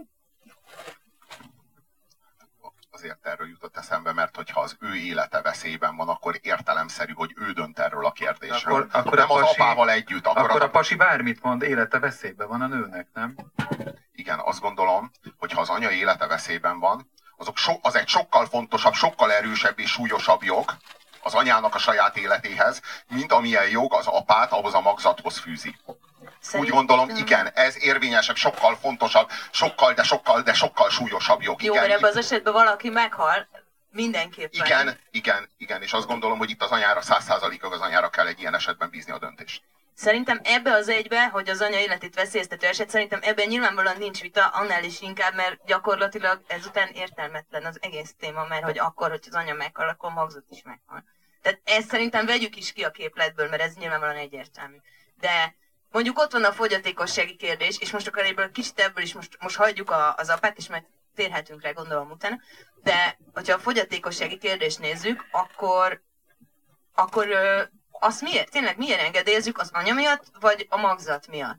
Azért erről jutott eszembe, mert hogyha az ő élete veszélyben van, akkor értelemszerű, hogy ő dönt erről a kérdésről. Akkor nem a pasi, az apával együtt. Akkor a pasi bármit mond, élete veszélyben van a nőnek, nem? Igen, azt gondolom, hogy ha az anya élete veszélyben van, az egy sokkal fontosabb, sokkal erősebb és súlyosabb jog az anyának a saját életéhez, mint amilyen jog az apát ahhoz a magzathoz fűzi. Úgy gondolom, igen, ez érvényesebb, sokkal fontosabb, de sokkal súlyosabb jog. Jó, mert ebben az esetben valaki meghal, mindenképpen. Igen, és azt gondolom, hogy itt az anyára 100%-ig az anyára kell egy ilyen esetben bízni a döntést. Szerintem ebbe az egybe, hogy az anya életét veszélyeztető eset, szerintem ebben nyilvánvalóan nincs vita, annál is inkább, mert gyakorlatilag ezután értelmetlen az egész téma, mert hogy akkor, hogy az anya meghal, akkor magzat is meghal. Tehát ezt szerintem vegyük is ki a képletből, mert ez nyilvánvalóan egyértelmű. De mondjuk ott van a fogyatékossági kérdés, és most akkor kicsit ebből is most hagyjuk az apát, és majd térhetünk rá, gondolom utána. De hogyha a fogyatékossági kérdést nézzük, akkor azt miért? Tényleg miért engedélyezzük? Az anya miatt, vagy a magzat miatt?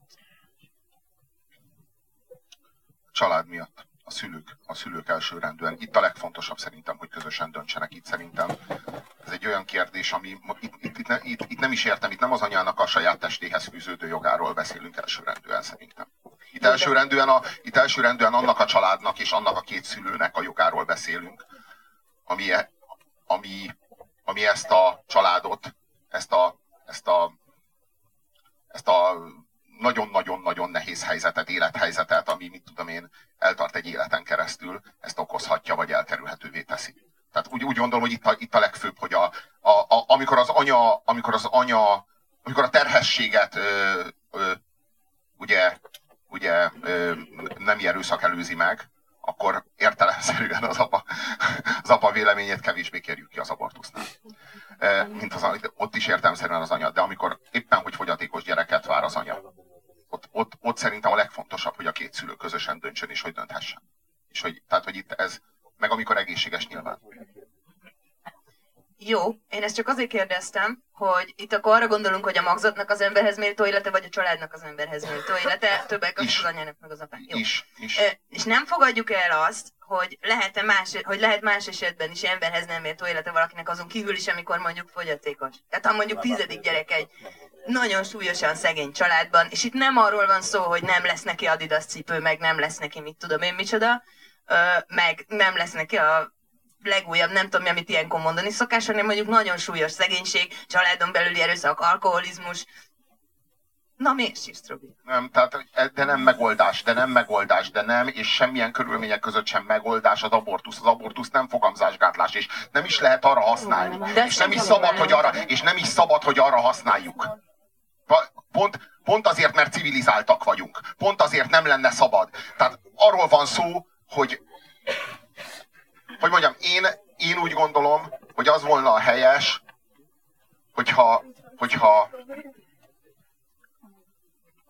Család miatt. A szülők elsőrendűen. Itt a legfontosabb szerintem, hogy közösen döntsenek. Itt szerintem ez egy olyan kérdés, ami itt nem is értem, itt nem az anyának a saját testéhez fűződő jogáról beszélünk elsőrendűen szerintem. Itt elsőrendűen annak a családnak és annak a két szülőnek a jogáról beszélünk, ami ezt a családot, ezt a nagyon-nagyon-nagyon nehéz helyzetet, élethelyzetet, ami, mit tudom én, eltart egy életen keresztül, ezt okozhatja, vagy elkerülhetővé teszi. Tehát úgy gondolom, hogy itt a legfőbb, hogy amikor a terhességet ugye nem erőszak előzi meg, akkor értelemszerűen az apa véleményét kevésbé kérjük ki az abortusznál. Mint ott is értelemszerűen az anya. De amikor éppen, hogy fogyatékos gyereket vár az anya, ott szerintem a legfontosabb, hogy a két szülő közösen döntsön, és hogy dönthessen. És tehát, hogy itt ez, meg amikor egészséges nyilván. Jó, én ezt csak azért kérdeztem, hogy itt akkor arra gondolunk, hogy a magzatnak az emberhez méltó élete, vagy a családnak az emberhez méltó élete, többek között az anyának meg az apának. Jó. És nem fogadjuk el azt, hogy lehet más esetben is emberhez nem méltó élete valakinek, azon kívül is, amikor mondjuk fogyatékos. Tehát ha mondjuk 10. gyerek egy nagyon súlyosan szegény családban, és itt nem arról van szó, hogy nem lesz neki Adidas cipő, meg nem lesz neki mit tudom én micsoda, meg nem lesz neki a legújabb, nem tudom, amit ilyenkor mondani szokás, hanem mondjuk nagyon súlyos szegénység, családon belüli erőszak, alkoholizmus. Na miért sírsz, Robi? Nem, de nem, és semmilyen körülmények között sem megoldás az abortusz. Az abortusz nem fogamzásgátlás, és nem is lehet arra használni. És nem is szabad, hogy arra használjuk. Pont azért, mert civilizáltak vagyunk. Pont azért nem lenne szabad. Tehát arról van szó, hogy mondjam, én úgy gondolom, hogy az volna a helyes, hogyha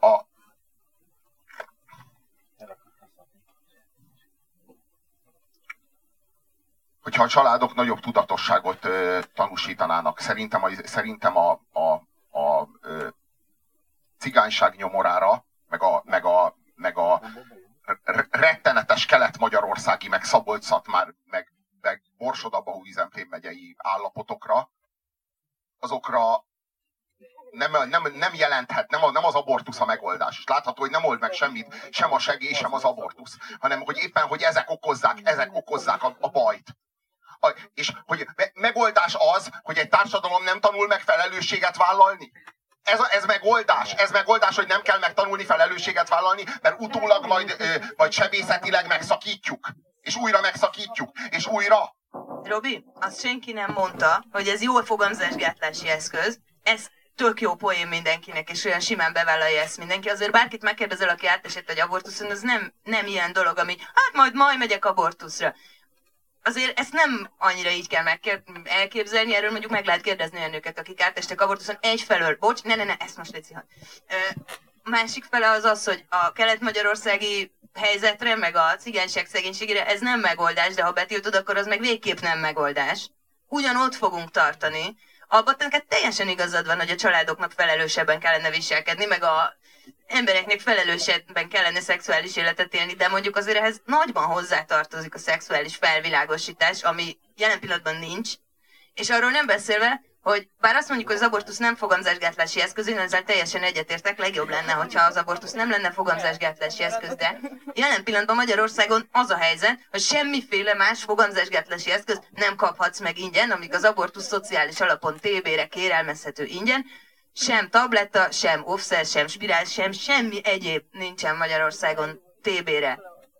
hogyha a családok nagyobb tudatosságot tanúsítanának, szerintem a cigányság nyomorára, meg a rettenetes kelet-magyarországi, meg Szabolcs-Szatmár, meg Borsod-Abaúj-Zemplén megyei állapotokra, azokra nem jelenthet, nem az abortusz a megoldás. És látható, hogy nem old meg semmit, sem a segély, sem az abortusz, hanem hogy éppen, hogy ezek okozzák a bajt. És hogy megoldás az, hogy egy társadalom nem tanul meg felelősséget vállalni. Ez megoldás, hogy nem kell megtanulni felelősséget vállalni, mert utólag majd sebészetileg megszakítjuk. És újra megszakítjuk. És újra. Robi, azt senki nem mondta, hogy ez jó fogamzásgátlási eszköz. Ez tök jó poén mindenkinek, és olyan simán bevállalja ezt mindenki. Azért bárkit megkérdezel, aki átesett egy abortuszon, az nem ilyen dolog, ami hát majd megyek abortuszra. Azért ezt nem annyira így kell elképzelni, erről mondjuk meg lehet kérdezni olyan nőket, akik átestek abortuszon egyfelől. Bocs, ne, ezt most légy szíves. Másik fele az, hogy a kelet-magyarországi helyzetre, meg a cigányság szegénységére ez nem megoldás, de ha betiltod, akkor az meg végképp nem megoldás. Ugyanott fogunk tartani. Abban neked teljesen igazad van, hogy a családoknak felelősebben kellene viselkedni, meg a embereknek felelősebben kellene szexuális életet élni, de mondjuk azért ehhez nagyban hozzátartozik a szexuális felvilágosítás, ami jelen pillanatban nincs, és arról nem beszélve, hogy bár azt mondjuk, hogy az abortusz nem fogamzásgátlási eszköz, én ezzel teljesen egyetértek, legjobb lenne, hogyha az abortusz nem lenne fogamzásgátlási eszköz, de jelen pillanatban Magyarországon az a helyzet, hogy semmiféle más fogamzásgátlási eszköz nem kaphatsz meg ingyen, amíg az abortusz szociális alapon TB-re kérelmezhető ingyen, sem tabletta, sem offszer, sem spirál, sem semmi egyéb nincsen Magyarországon TB-re.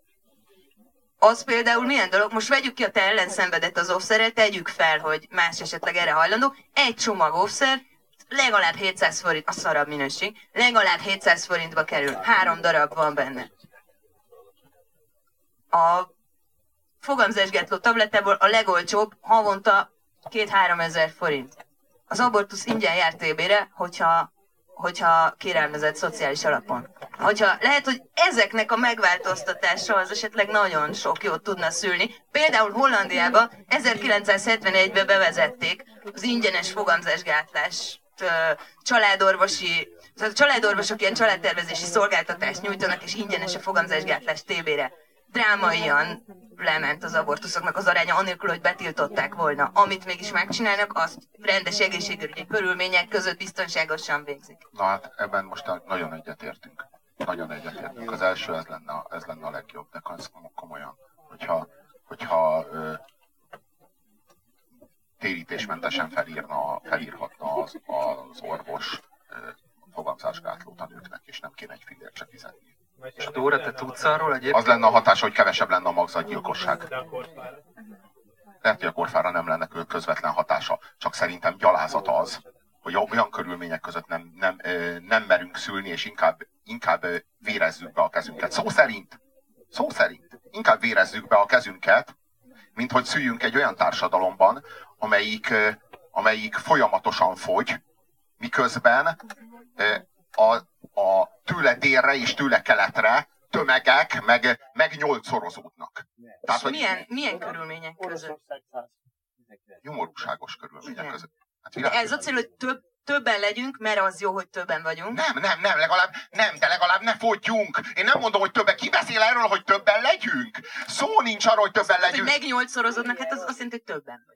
Az például milyen dolog, most vegyük ki a te ellenszenvedet az offszeret, tegyük fel, hogy más esetleg erre hajlandó, egy csomag offszer, legalább 700 forint, a szarabb minőség, legalább 700 forintba kerül, 3 darab van benne. A fogamzásgátló tablettából a legolcsóbb havonta 2-3 ezer forint. Az abortusz ingyen jár TB-re, hogyha kérelmezett szociális alapon. Lehet, hogy ezeknek a megváltoztatása az esetleg nagyon sok jót tudna szülni. Például Hollandiában 1971-ben bevezették az ingyenes fogamzásgátlást, családorvosok ilyen családtervezési szolgáltatást nyújtanak, és ingyenes a fogamzásgátlás TB-re. Drámaian lement az abortuszoknak az aránya, anélkül, hogy betiltották volna. Amit mégis megcsinálnak, azt rendes egészségügyi körülmények között biztonságosan végzik. Na hát ebben most nagyon egyetértünk. Nagyon egyetértünk. Az első ez lenne a legjobb, de komolyan, hogyha térítésmentesen felírhatna az orvos fogamzásgátlót a nőknek, és nem kéne egy fillért se fizetni. És Dóra, te tudsz arról egyébként? Az lenne a hatása, hogy kevesebb lenne a magzatgyilkosság. Lehet, hogy a korfára nem lenne közvetlen hatása, csak szerintem gyalázat az, hogy olyan körülmények között nem merünk szülni, és inkább vérezzük be a kezünket. Szó szerint inkább vérezzük be a kezünket, mint hogy szüljünk egy olyan társadalomban, amelyik folyamatosan fogy, miközben a tőle délre és tőle keletre tömegek meg 8-szorozódnak. Tehát, hogy milyen körülmények között? Nyomorúságos körülmények között. Hát de ez a cél, hogy többen legyünk, mert az jó, hogy többen vagyunk. De legalább ne fogyjunk. Én nem mondom, hogy többen. Ki beszél erről, hogy többen legyünk? Szó nincs arról, hogy többen legyünk. Hogy meg 8-szorozódnak, hát az azt jelenti, hogy többen.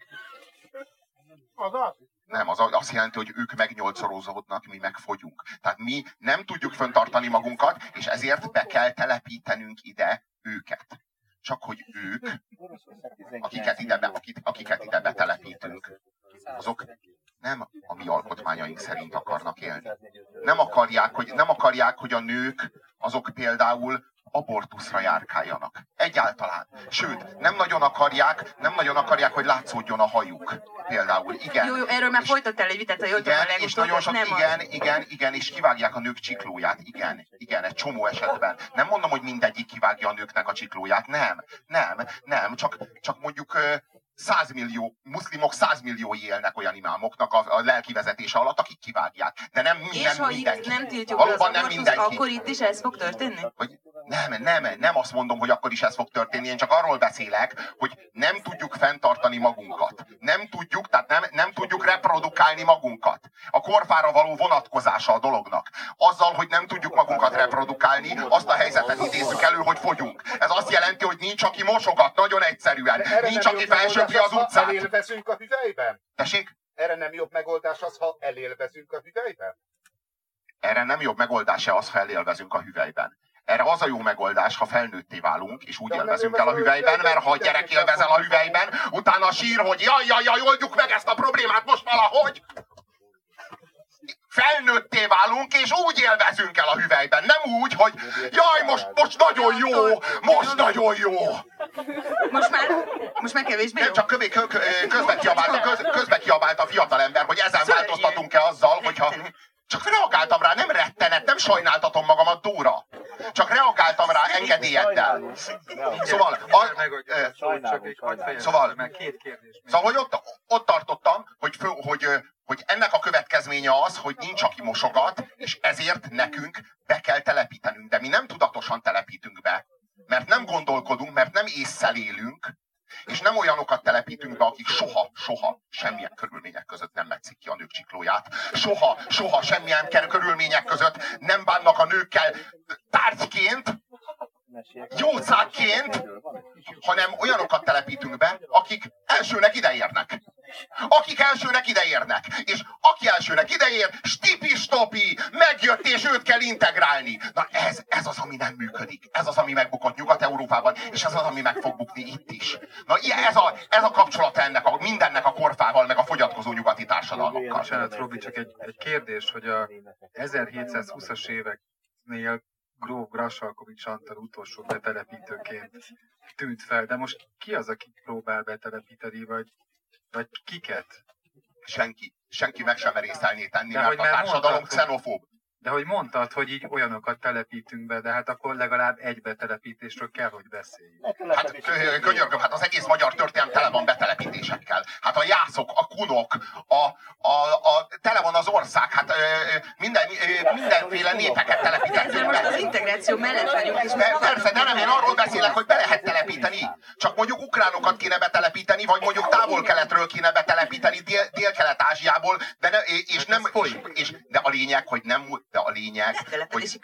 Nem, az azt jelenti, hogy ők meg 8-szorozódnak, mi meg fogyunk. Tehát mi nem tudjuk fenntartani magunkat, és ezért be kell telepítenünk ide őket. Csak hogy ők, akiket ide betelepítünk, azok nem a mi alkotmányaink szerint akarnak élni. Nem akarják, hogy a nők azok például abortuszra járkáljanak. Egyáltalán. Sőt, nem nagyon akarják, hogy látszódjon a hajuk. Például, igen. Jó, erről már folytattál egy vitát, hogy igen, és nagyon sok, igen, és kivágják a nők csiklóját. Igen, egy csomó esetben. Nem mondom, hogy mindegyik kivágja a nőknek a csiklóját. Nem. Csak mondjuk muszlimok 100 milliói élnek olyan imámoknak a lelki vezetése alatt, akik kivágják. De nem mindenki. És ha nem tiltjuk valóban az nem mindenki. akkor itt is ez fog történni? Hogy nem azt mondom, hogy akkor is ez fog történni, én csak arról beszélek, hogy nem tudjuk fenntartani magunkat. Nem tudjuk, tehát nem tudjuk reprodukálni magunkat. A korfára való vonatkozása a dolognak. Azzal, hogy nem tudjuk magunkat reprodukálni, azt a helyzetet idézzük elő, hogy fogyunk. Ez azt jelenti, hogy nincs, aki mosogat, nagyon egyszerűen. Nincs, aki felsöpri az utcát. Ha elélvezünk a hüvelyben? Tessék? Erre nem jobb megoldás az, ha elélvezünk a hüvelyben? Erre nem jobb megoldás az, ha elélvezünk a hüvelyben. Erre az a jó megoldás, ha felnőtté válunk, és úgy élvezünk el a hüvelyben, mert ha a gyerek élvezel a hüvelyben, utána sír, hogy jaj, oldjuk meg ezt a problémát most valahogy. Felnőtté válunk, és úgy élvezünk el a hüvelyben. Nem úgy, hogy jaj, most nagyon jó, most nagyon jó. Most már kevésbé Nem, jó? csak közbe kiabált a fiatalember, hogy ezen változtatunk-e azzal, hogyha... Csak reagáltam rá, nem rettenet, nem sajnáltatom magamat, Dóra. Csak reagáltam rá engedélyeddel. Szóval, hogy ott tartottam, hogy ennek a következménye az, hogy nincs, aki mosogat, és ezért nekünk be kell telepítenünk. De mi nem tudatosan telepítünk be, mert nem gondolkodunk, mert nem ésszel élünk, és nem olyanokat telepítünk be, akik soha semmilyen körülmények között nem metszik ki a nők csiklóját. Soha semmilyen körülmények között nem bánnak a nőkkel tárgyként, jószágként, hanem olyanokat telepítünk be, akik elsőnek ideérnek. És aki elsőnek ideér, stipi-stopi, megjött, és őt kell integrálni. Na ez az, ami nem működik. Ez az, ami megbukott Nyugat-Európában, és ez az, ami meg fog bukni itt is. Na ez a kapcsolata mindennek a korfával, meg a fogyatkozó nyugati társadalmakkal. Bocsánat, Robi, csak egy kérdés, hogy a 1720-as éveknél Gróf Grassalkovich Antal utolsó betelepítőként tűnt fel, de most ki az, aki próbál betelepíteni, vagy kiket? Senki meg sem merészelné tenni, mert a társadalom xenofób. De hogy mondtad, hogy így olyanokat telepítünk be, de hát akkor legalább egy betelepítésről kell, hogy beszéljünk. Hát könyörgöm, az egész magyar történelem tele van betelepítésekkel. Hát a jászok, a kunok, tele van az ország, hát mindenféle népeket telepítettünk Most be. az integráció mellett vagyunk. És Persze, de nem, én arról beszélek, hogy be lehet telepíteni. Csak mondjuk ukránokat kéne betelepíteni, vagy mondjuk távol-keletről kéne betelepíteni, Dél-Kelet-Ázsiából, de a lényeg, hogy nem... De a lényeg, hogy...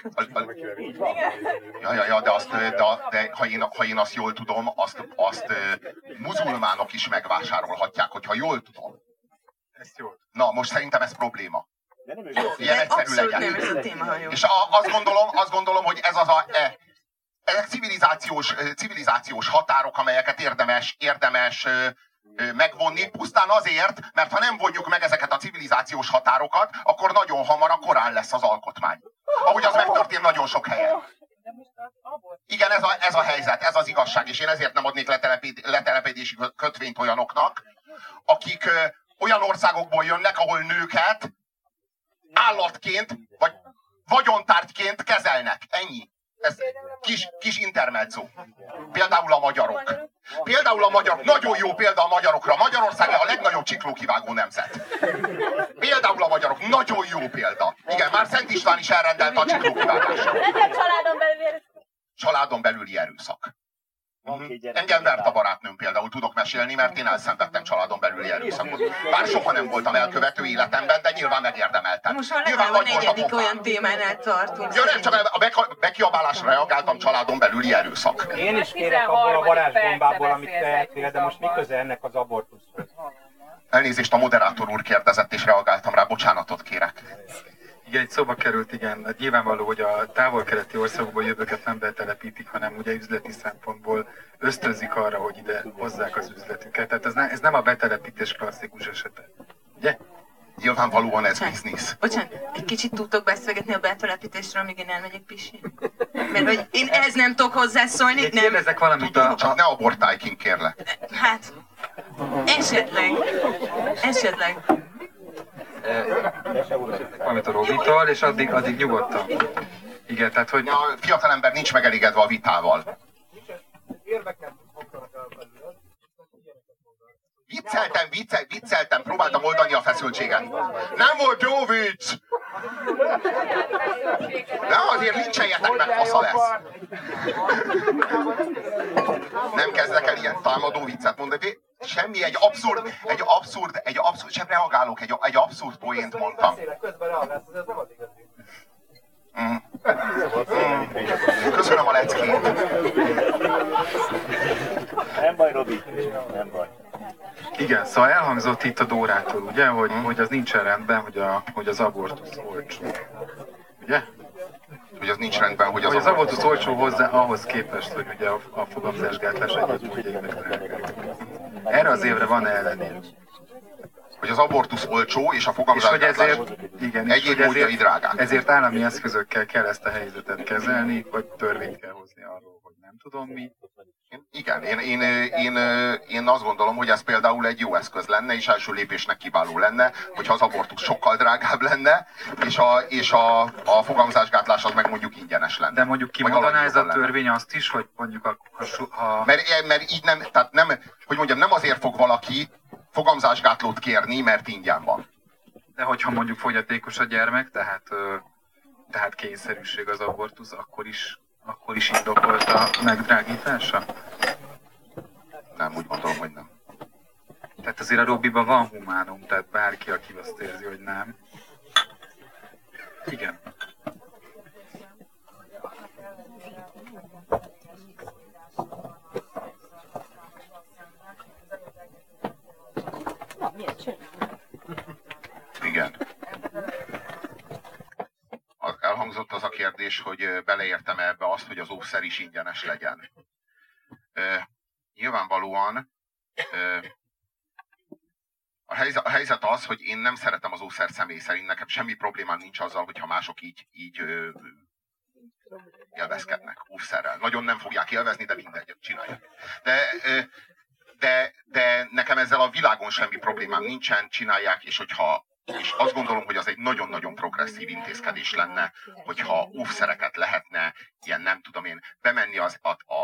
De ha én azt jól tudom, azt muzulmánok is megvásárolhatják, hogyha jól tudom. Ezt jól. Na, most szerintem ez probléma. Ilyen egyszerű legyen. Nem ez a téma, ha jó. És azt gondolom, hogy ezek civilizációs határok, amelyeket érdemes megvonni, pusztán azért, mert ha nem vonjuk meg ezeket a civilizációs határokat, akkor nagyon hamar a Korán lesz az alkotmány. Ahogy az megtörtént nagyon sok helyen. Igen, ez a helyzet, ez az igazság, és én ezért nem adnék letelepedési kötvényt olyanoknak, akik olyan országokból jönnek, ahol nőket állatként, vagy vagyontárgyként kezelnek. Ennyi. Ez kis intermezzo. Például a magyarok. Nagyon jó példa a magyarokra. Magyarország a legnagyobb csiklókivágó nemzet. Például a magyarok. Nagyon jó példa. Igen, már Szent István is elrendelte a csiklókivágást. Családon belüli erőszak. Engem vert a barátnőm például, tudok mesélni, mert én elszenvedtem családon belüli erőszakot. Bár soha nem voltam elkövető életemben, de nyilván megérdemeltem. Most már legalább a negyedik olyan témánál tartunk. Ja nem, csak a bekiabálásra reagáltam, családon belüli erőszak. Én is kérek abból a varázsbombából, amit tehetnél, de most mi köze ennek az abortuszhoz? Elnézést, a moderátor úr kérdezett, és reagáltam rá, bocsánatot kérek. Igen, egy szóba került, igen. Nyilvánvaló, hogy a távol-keleti országokból jövőket nem betelepítik, hanem ugye üzleti szempontból ösztönzik arra, hogy ide hozzák az üzletüket. Tehát ez nem a betelepítés klasszikus esete. Ugye? Nyilvánvalóan ez biznisz. Bocsánat, egy kicsit tudtok beszélgetni a betelepítésről, amíg én elmegyek pisni? Mert hogy én ez nem tudok hozzászólni, én nem. Kérdezek valamit Csak ne abortálj, kérlek. Hát, esetleg. Valamit a Robitól, és addig nyugodtan. Igen, tehát hogy... A fiatalember nincs megelégedve a vitával. vicceltem, próbáltam oldani a feszültséget. Nem volt jó vicc! De azért lincseljetek meg, fasza lesz. Nem kezdek el ilyen támadó viccet mondani. Semmi, egy abszurd, sem reagálok, egy abszurd poént mondtam. Köszönöm a leckét. Nem baj, Robi, nem baj. Igen, szóval elhangzott itt a Dórától, ugye, hogy az nincsen rendben, hogy az abortusz olcsó. Ugye? Hogy az nincs rendben, hogy az abortusz olcsó hozzá ahhoz képest, hogy ugye a fogamzásgátlás egyéb módjainak drágább. Erre az évre van ellenére. Hogy az abortusz olcsó, és a fogamzásgátlás egyéb módjai drágák. Ezért állami eszközökkel kell ezt a helyzetet kezelni, vagy törvényt kell hozni arról, hogy nem tudom mi. Igen, én azt gondolom, hogy ez például egy jó eszköz lenne, és első lépésnek kiváló lenne, hogyha az abortusz sokkal drágább lenne, és a fogamzásgátlás az meg mondjuk ingyenes lenne. De mondjuk kimondaná ez a törvény azt is, hogy mondjuk Mert így nem, tehát nem, hogy mondjam, nem azért fog valaki fogamzásgátlót kérni, mert ingyen van. De hogyha mondjuk fogyatékos a gyermek, tehát kényszerűség az abortusz, akkor is indokolt a megdrágítása? Nem, úgy gondolom, hogy nem. Tehát azért a Robiban van humánum, tehát bárki, aki azt érzi, hogy nem. Igen. Igen. Elhangzott az a kérdés, hogy beleértem ebbe azt, hogy az óvszer is ingyenes legyen. Nyilvánvalóan a helyzet az, hogy én nem szeretem az óvszert személy szerint, nekem semmi problémám nincs azzal, hogyha mások így élvezkednek óvszerrel. Nagyon nem fogják élvezni, de mindegy, csinálják. De nekem ezzel a világon semmi problémám nincsen, csinálják, és azt gondolom, hogy az egy nagyon-nagyon progresszív intézkedés lenne, hogyha óvszereket lehetne, ilyen nem tudom én, bemenni az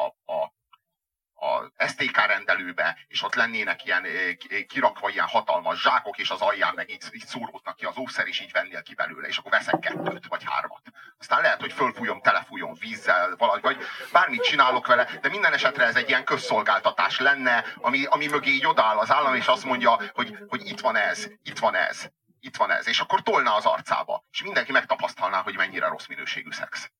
STK rendelőbe, és ott lennének ilyen kirakva ilyen hatalmas zsákok, és az alján meg így szóródnak ki az óvszer, és így vennél ki belőle, és akkor veszek 2 vagy 3. Aztán lehet, hogy fölfújom, telefújom vízzel, vagy bármit csinálok vele, de minden esetre ez egy ilyen közszolgáltatás lenne, ami mögé így odaáll az állam, és azt mondja, hogy itt van ez, és akkor tolná az arcába, és mindenki megtapasztalná, hogy mennyire rossz minőségű szex.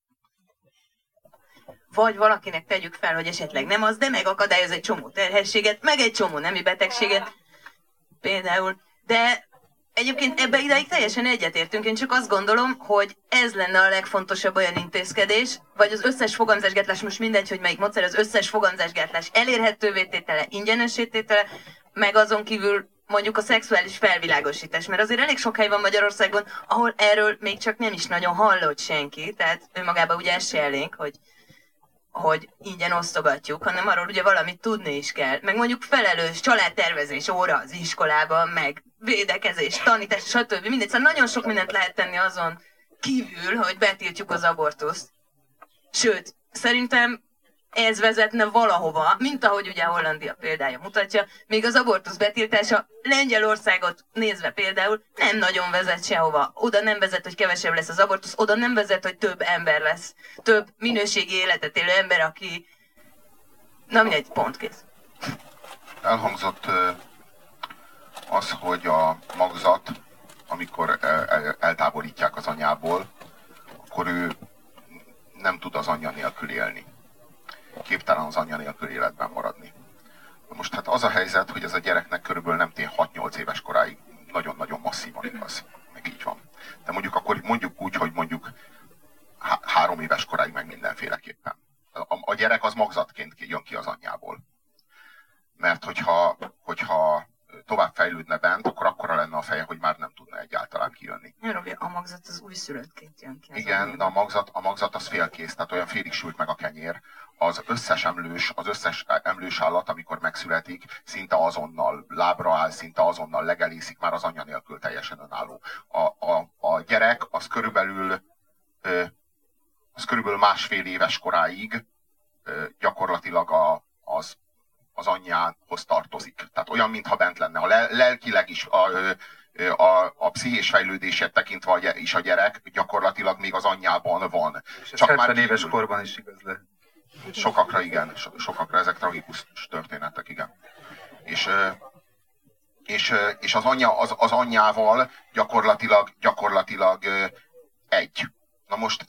Vagy valakinek tegyük fel, hogy esetleg nem az, de megakadályoz egy csomó terhességet, meg egy csomó nemi betegséget például. De egyébként ebbe ideig teljesen egyetértünk, én csak azt gondolom, hogy ez lenne a legfontosabb olyan intézkedés, vagy az összes fogamzásgátlás, most mindegy, hogy melyik módszer, az összes fogamzásgátlás elérhetővé tétele, ingyenessé tétele, meg azon kívül mondjuk a szexuális felvilágosítás, mert azért elég sok hely van Magyarországon, ahol erről még csak nem is nagyon hallott senki, tehát önmagában ugye ez se elég, hogy ingyen osztogatjuk, hanem arról ugye valamit tudni is kell. Meg mondjuk felelős családtervezés óra az iskolában, meg védekezés, tanítás, stb. Mindegy, szóval nagyon sok mindent lehet tenni azon kívül, hogy betiltjuk az abortuszt. Sőt, szerintem ez vezetne valahova, mint ahogy ugye Hollandia példája mutatja, még az abortusz betiltása Lengyelországot nézve például nem nagyon vezet sehova. Oda nem vezet, hogy kevesebb lesz az abortusz, oda nem vezet, hogy több ember lesz, több minőségi életet élő ember, aki... Na mindegy, pont kész. Elhangzott az, hogy a magzat, amikor eltávolítják az anyából, akkor ő nem tud az anyja nélkül élni. Képtelen az anyja nélkül életben maradni. Most hát az a helyzet, hogy ez a gyereknek körülbelül nem tény 6-8 éves koráig nagyon-nagyon masszívan igaz. Meg így van. De mondjuk akkor mondjuk úgy, hogy mondjuk 3 éves koráig meg mindenféleképpen. A gyerek az magzatként jön ki az anyjából. Mert hogyha tovább fejlődne bent, akkor akkora lenne a feje, hogy már nem tudna egyáltalán kijönni. Robi, a magzat az újszülöttként jön ki. Igen, de a magzat az félkész, tehát olyan félig sült meg a kenyér. Az összes emlős állat, amikor megszületik, szinte azonnal lábra áll, szinte azonnal legelészik, már az anyja nélkül teljesen önálló. A gyerek az körülbelül 1,5 éves koráig gyakorlatilag az az anyjához tartozik. Tehát olyan, mintha bent lenne. Lelkileg is, a pszichés fejlődését tekintve is a gyerek gyakorlatilag még az anyjában van. És ez 70 éves korban is igaz lehet. Sokakra igen, sokakra ezek tragikus történetek, igen. És az anyjával gyakorlatilag egy. Na most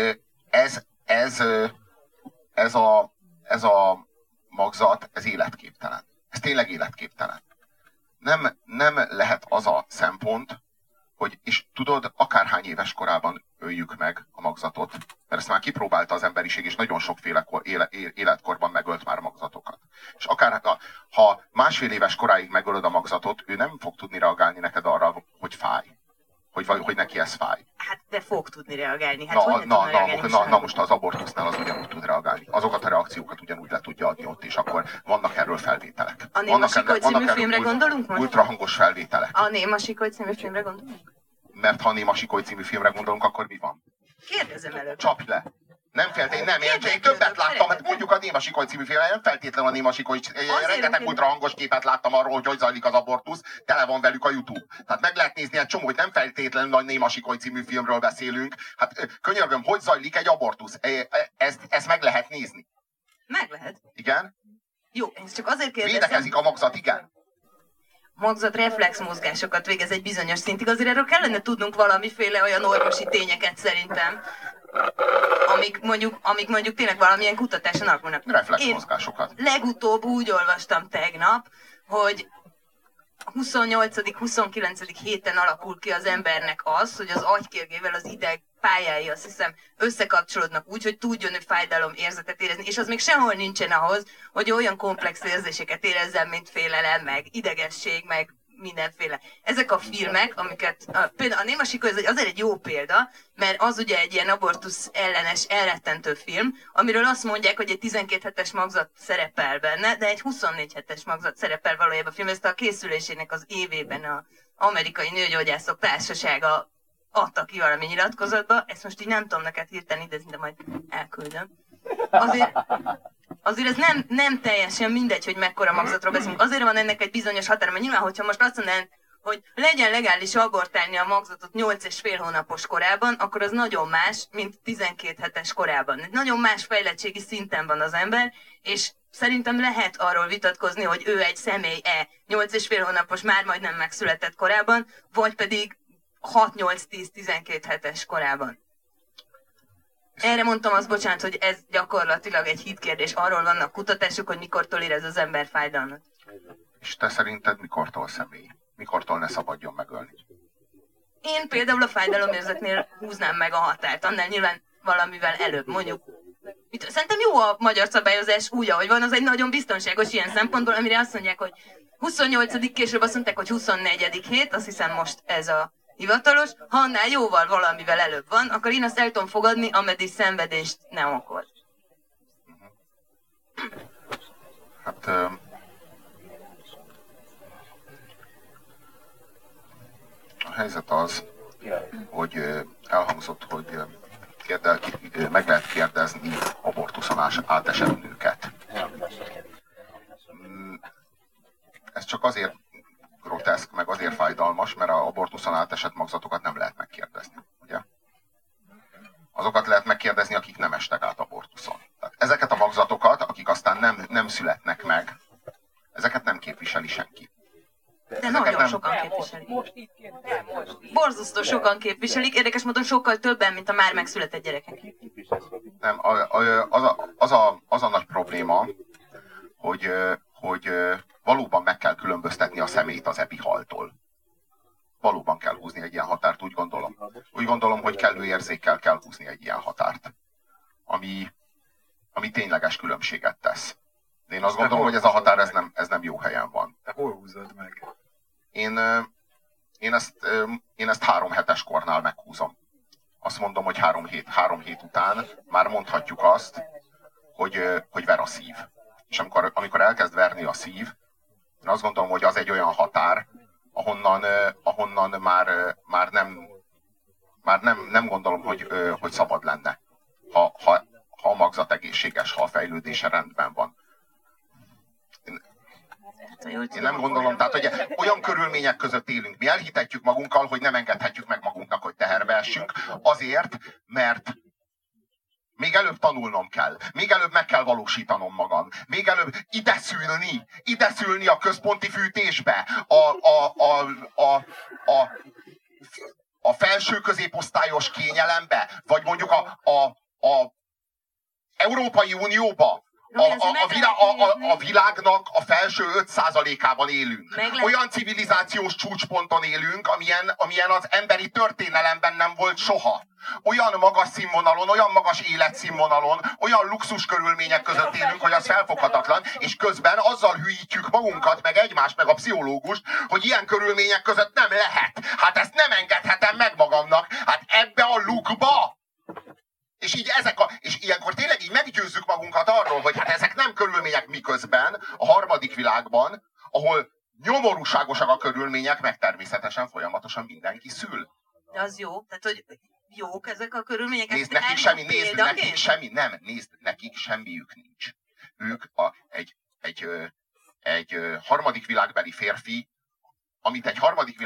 ez a magzat, ez életképtelen. Ez tényleg életképtelen. Nem lehet az a szempont, hogy, és tudod, akárhány éves korában öljük meg a magzatot, mert ezt már kipróbálta az emberiség, és nagyon sokféle életkorban megölt már magzatokat. És akár ha másfél éves koráig megölöd a magzatot, ő nem fog tudni reagálni neked arra, hogy fáj. Hogy neki ez fáj. Hát de fog tudni reagálni. Hát na most az abortusznál az ugyanúgy tud reagálni. Azokat a reakciókat ugyanúgy le tudja adni ott, és akkor vannak erről felvételek. A Néma Sikoly című filmre gondolunk most? Ultrahangos felvételek. A Néma Sikoly című filmre gondolunk? Mert ha a Néma Sikoly című filmre gondolunk, akkor mi van? Kérdezem előbb. Csapj le! Nem feltétlenül, én többet láttam, hát mondjuk a Néma Sikoly című filmre, nem feltétlenül a Néma Sikoly, rengeteg ultrahangos képet láttam arról, hogy zajlik az abortusz, tele van velük a YouTube. Tehát meg lehet nézni egy csomó, hogy nem feltétlenül a Néma Sikoly című filmről beszélünk. Hát könyörgöm, hogy zajlik egy abortusz? Ezt meg lehet nézni. Meg lehet. Igen? Jó, én csak azért kérdezem. Védekezik a magzat, igen? Magzat reflexmozgásokat végez egy bizonyos szintig, azért erről kellene tudnunk valamiféle olyan orvosi tényeket szerintem, amik mondjuk tényleg valamilyen kutatáson alapulnak. Reflexmozgásokat. Legutóbb úgy olvastam tegnap, hogy 28.-29. héten alakul ki az embernek az, hogy az agykérgével az ideg pályái, azt hiszem, összekapcsolódnak úgy, hogy tudjon ő fájdalomérzetet érezni, és az még sehol nincsen ahhoz, hogy olyan komplex érzéseket érezzen, mint félelem, meg idegesség, meg mindenféle. Ezek a filmek, amiket, például a Néma Sikoly azért egy jó példa, mert az ugye egy ilyen abortusz ellenes, elrettentő film, amiről azt mondják, hogy egy 12 hetes magzat szerepel benne, de egy 24 hetes magzat szerepel valójában a film. Ezt a készülésének az évében az Amerikai Nőgyógyászok Társasága adta ki valami nyilatkozatba. Ezt most így nem tudom neked hirtelen idézni, de majd elküldöm. Azért ez nem teljesen mindegy, hogy mekkora magzatról beszélünk. Azért van ennek egy bizonyos határa, mert nyilván, hogyha most azt mondanánk, hogy legyen legális abortálni a magzatot 8,5 hónapos korában, akkor az nagyon más, mint 12 hetes korában. Nagyon más fejlettségi szinten van az ember, és szerintem lehet arról vitatkozni, hogy ő egy személy-e 8,5 hónapos, már majdnem megszületett korában, vagy pedig 6-8-10-12 hetes korában. Erre mondtam azt, bocsánat, hogy ez gyakorlatilag egy hitkérdés. Arról vannak kutatások, hogy mikortól érez az ember fájdalmat. És te szerinted mikortól személy? Mikortól ne szabadjon megölni? Én például a fájdalomérzetnél húznám meg a határt. Annál nyilván valamivel előbb, mondjuk. Szerintem jó a magyar szabályozás úgy, ahogy van, az egy nagyon biztonságos ilyen szempontból, amire azt mondják, hogy 28. később azt mondták, hogy 24. hét, azt hiszem most ez a hivatalos, ha annál jóval valamivel előbb van, akkor én azt el tudom fogadni, ameddig szenvedést nem okoz. Hát... a helyzet az, hogy elhangzott, hogy meg lehet kérdezni abortuszon átesett nőket. Ez csak azért groteszk, meg azért fájdalmas, mert a abortuszon átesett magzatokat nem lehet megkérdezni, ugye? Azokat lehet megkérdezni, akik nem estek át abortuszon. Tehát ezeket a magzatokat, akik aztán nem születnek meg, ezeket nem képviseli senki. De nagyon sokan képviselik. Borzasztó sokan képviselik, érdekes módon sokkal többen, mint a már megszületett gyerekek. Nem, az a nagy probléma, hogy valóban meg kell különböztetni a szemét az epihaltól. Valóban kell húzni egy ilyen határt, úgy gondolom. Úgy gondolom, hogy kellő érzékkel kell húzni egy ilyen határt, ami tényleges különbséget tesz. De én azt gondolom, hogy ez a határ ez nem jó helyen van. De hol húzod meg? Én ezt 3 hetes kornál meghúzom. Azt mondom, hogy 3 hét után már mondhatjuk azt, hogy ver a szív. És amikor elkezd verni a szív, én azt gondolom, hogy az egy olyan határ, ahonnan már nem gondolom, hogy szabad lenne, ha a magzat egészséges, ha a fejlődése rendben van. Én nem gondolom, tehát hogy olyan körülmények között élünk. Mi elhitetjük magunkkal, hogy nem engedhetjük meg magunknak, hogy teherbe essünk, azért, mert még előbb tanulnom kell. Még előbb meg kell valósítanom magam. Még előbb ide szülni a központi fűtésbe, a felső középosztályos kényelembe, vagy mondjuk a Európai Unióba. A világnak a felső 5%-ában élünk. Olyan civilizációs csúcsponton élünk, amilyen az emberi történelemben nem volt soha. Olyan magas színvonalon, olyan magas életszínvonalon, olyan luxus körülmények között élünk, hogy az felfoghatatlan, és közben azzal hülyítjük magunkat, meg egymást, meg a pszichológust, hogy ilyen körülmények között nem lehet. Hát ezt nem engedhetem meg magamnak. Hát ebbe a lukba! És és ilyenkor tényleg így meggyőzzük magunkat arról, hogy hát ezek nem körülmények, miközben a harmadik világban, ahol nyomorúságosak a körülmények, meg természetesen folyamatosan mindenki szül. De az jó, tehát hogy jók ezek a körülmények. Nézd, nekik semmiük nincs. Ők egy harmadik világbeli férfi, amit egy harmadik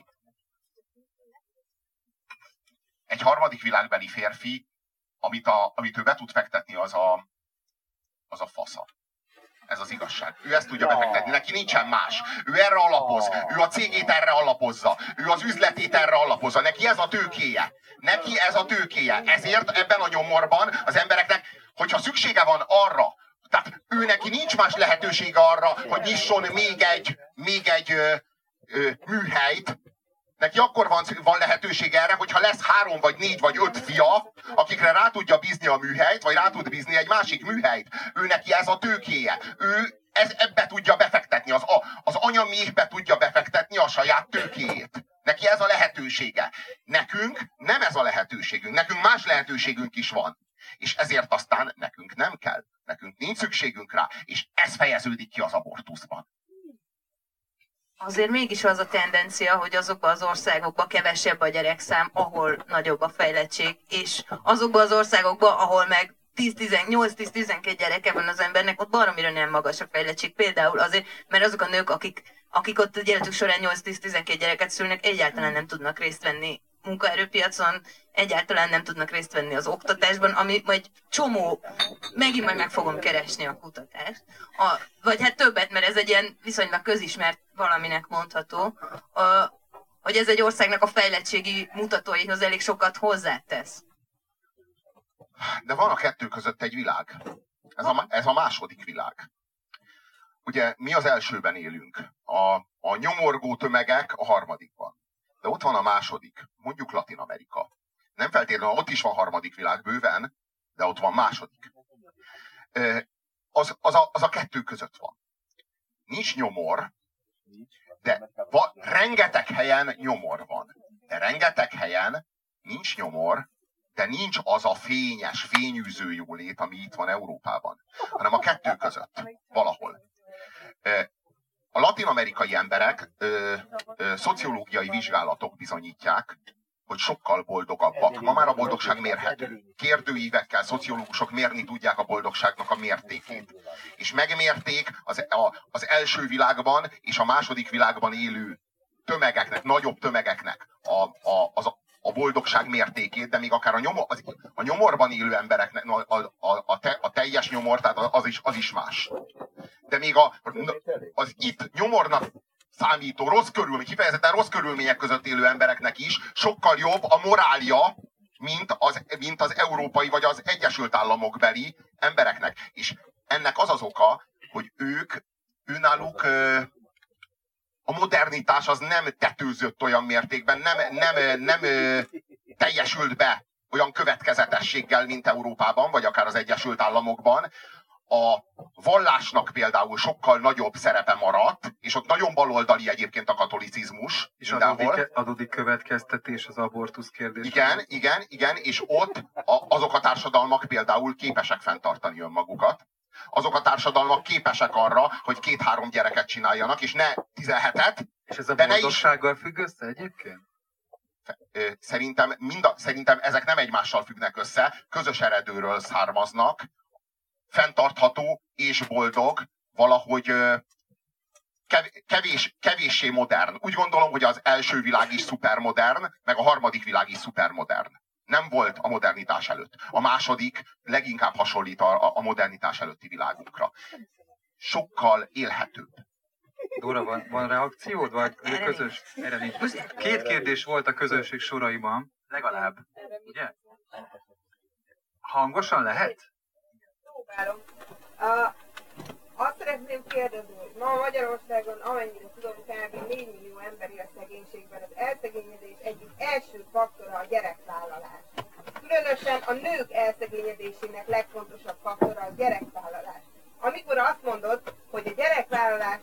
világbeli férfi, amit ő be tud fektetni, az a fasza. Ez az igazság. Ő ezt tudja befektetni, neki nincsen más. Ő erre alapoz, ő a cégét erre alapozza, ő az üzletét erre alapozza, neki ez a tőkéje. Ezért ebben a nyomorban az embereknek, hogyha szüksége van arra, tehát ő neki nincs más lehetősége arra, hogy nyisson még egy műhelyt, neki akkor van lehetőség erre, hogyha lesz 3 vagy 4 vagy 5 fia, akikre rá tudja bízni a műhelyt, vagy rá tud bízni egy másik műhelyt. Ő neki ez a tőkéje. Ő ebbe tudja befektetni, az anyaméhbe tudja befektetni a saját tőkéjét. Neki ez a lehetősége. Nekünk nem ez a lehetőségünk. Nekünk más lehetőségünk is van. És ezért aztán nekünk nem kell. Nekünk nincs szükségünk rá. És ez fejeződik ki az abortuszban. Azért mégis az a tendencia, hogy azokban az országokban kevesebb a gyerekszám, ahol nagyobb a fejlettség, és azokban az országokban, ahol meg 8-10-12 gyereke van az embernek, ott baromira nem magas a fejlettség. Például azért, mert azok a nők, akik ott egy életük során 8-10-12 gyereket szülnek, egyáltalán nem tudnak részt venni munkaerőpiacon, egyáltalán nem tudnak részt venni az oktatásban, ami egy csomó, megint majd meg fogom keresni a kutatást, vagy hát többet, mert ez egy ilyen viszonylag közismert valaminek mondható, hogy ez egy országnak a fejlettségi mutatóihoz elég sokat hozzátesz. De van a kettő között egy világ. Ez a második világ. Ugye mi az elsőben élünk. A nyomorgó tömegek a harmadikban. De ott van a második, mondjuk Latin Amerika. Nem feltétlenül, ott is van harmadik világ bőven, de ott van második. Az a kettő között van. Nincs nyomor, de rengeteg helyen nyomor van. De rengeteg helyen nincs nyomor, de nincs az a fényes, fényűző jólét, ami itt van Európában, hanem a kettő között, valahol. A latin-amerikai emberek szociológiai vizsgálatok bizonyítják, hogy sokkal boldogabbak. Ma már a boldogság mérhető. Kérdőívekkel szociológusok mérni tudják a boldogságnak a mértékét. És megmérték az első világban és a második világban élő tömegeknek, nagyobb tömegeknek a boldogság mértékét, de még akár a nyomorban élő embereknek a teljes nyomor, tehát az is más. De még az itt nyomornak számító kifejezetten rossz körülmények között élő embereknek is sokkal jobb a morálja, mint az európai vagy az Egyesült Államok beli embereknek. És ennek az oka, hogy őnáluk a modernitás az nem tetőzött olyan mértékben, nem teljesült be olyan következetességgel, mint Európában, vagy akár az Egyesült Államokban. A vallásnak például sokkal nagyobb szerepe maradt, és ott nagyon baloldali egyébként a katolicizmus. És adódik következtetés az abortusz kérdésben. Igen, és ott azok a társadalmak például képesek fenntartani önmagukat. Azok a társadalmak képesek arra, hogy 2-3 gyereket csináljanak, és ne 17-et. És ez a boldogsággal függ össze egyébként? Szerintem ezek nem egymással függnek össze, közös eredőről származnak, fenntartható és boldog, valahogy kevéssé modern. Úgy gondolom, hogy az első világ is szupermodern, meg a harmadik világ is szupermodern. Nem volt a modernitás előtt. A második leginkább hasonlít a modernitás előtti világunkra. Sokkal élhetőbb. Dóra, van reakciód? Vagy közös? Erre nincs. 2 kérdés volt a közönség soraiban, legalább. Ugye? Hangosan lehet? Próbálom. Azt szeretném kérdezni, hogy ma Magyarországon, amennyire tudom, kb. 4 millió ember él szegénységben, az elszegényedés egyik első faktora a gyerekvállalás. Különösen a nők elszegényedésének legfontosabb faktora a gyerekvállalás. Amikor azt mondod, hogy a gyerekvállalás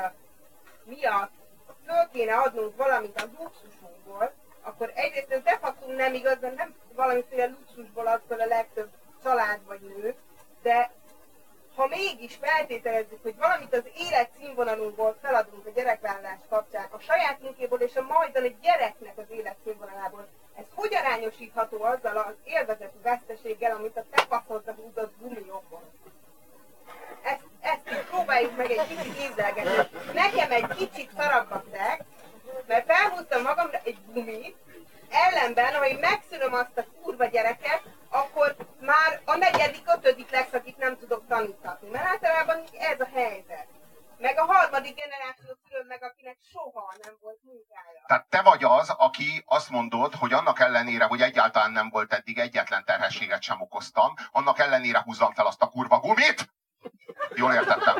miatt föl kéne adnunk valamit a luxusunkból, akkor egyrészt ez de facto nem igaz, de nem valamiféle luxusból ad föl a legtöbb család vagy nő, de ha mégis feltételezzük, hogy valamit az életszínvonalunkból feladunk a gyerekvállalás kapcsán, a saját munkéból és a majdani gyereknek az életszínvonalából, ez hogy arányosítható azzal az élvezeti veszteséggel, amit a te faszodra húzott gumiokon? Ezt így próbáljuk meg egy kicsit észlelgetni. Nekem egy kicsit szarabb a szex, mert felhúztam magamra egy gumit, ellenben, ha én megszülöm azt a kurva gyereket, akkor már a 4., 5. lesz, akit nem tudok tanítatni. Mert általában ez a helyzet. Meg a 3. generáció szülöm meg, akinek soha nem volt munkája. Tehát te vagy az, aki azt mondod, hogy annak ellenére, hogy egyáltalán nem volt eddig egyetlen terhességet sem okoztam, annak ellenére húzzam fel azt a kurva gumit. Jól értettem.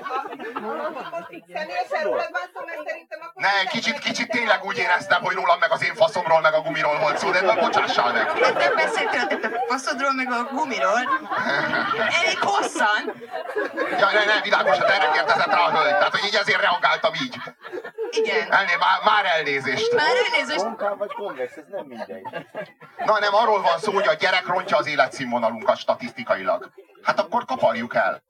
Személyesen rólad van szó, mert szerintem akkor... Ne, kicsit tényleg úgy éreztem, hogy rólam meg az én faszomról meg a gumiról volt szó, de bocsássál meg. Nem beszéltél a faszodról meg a gumiról. Elég hosszan. Ja, ne, világos, hát erre kérdezett rá a hölgy. Tehát, hogy így ezért reagáltam így. Igen. Már elnézést. Már elnézést. Konkál vagy konvex, ez nem mindegy. Na nem, arról van szó, hogy a gyerek rontja az életszínvonalunkat statisztikailag. Hát akkor kaparjuk el.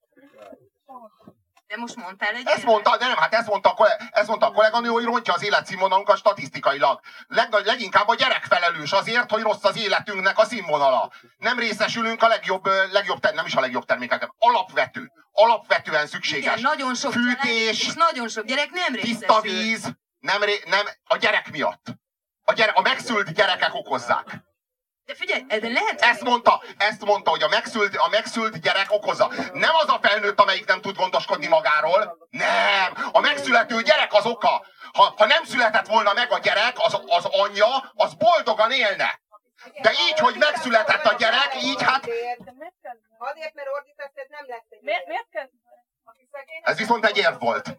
De most mondtál egy Ezt mondta a kolléganő, hogy rontja az életszínvonalunkat statisztikailag. Leginkább a gyerek felelős azért, hogy rossz az életünknek a színvonala. Nem részesülünk a legjobb nem is a legjobb termékeken. Alapvetően szükséges. Igen, nagyon sok fűtés, és nagyon sok gyerek nem részesül. tiszta víz, nem a gyerek miatt. A megszült gyerekek okozzák. De figyelj, de lehet... Ezt mondta, hogy a megszült gyerek okozza. Nem az a felnőtt, amelyik nem tud gondoskodni magáról. Nem! A megszülető gyerek az oka. Ha nem született volna meg a gyerek, az anyja, az boldogan élne. De így, hogy megszületett a gyerek, így hát... Azért, mert ordítasz, ez nem lesz egy... Miért kell? Ez viszont egy érv volt.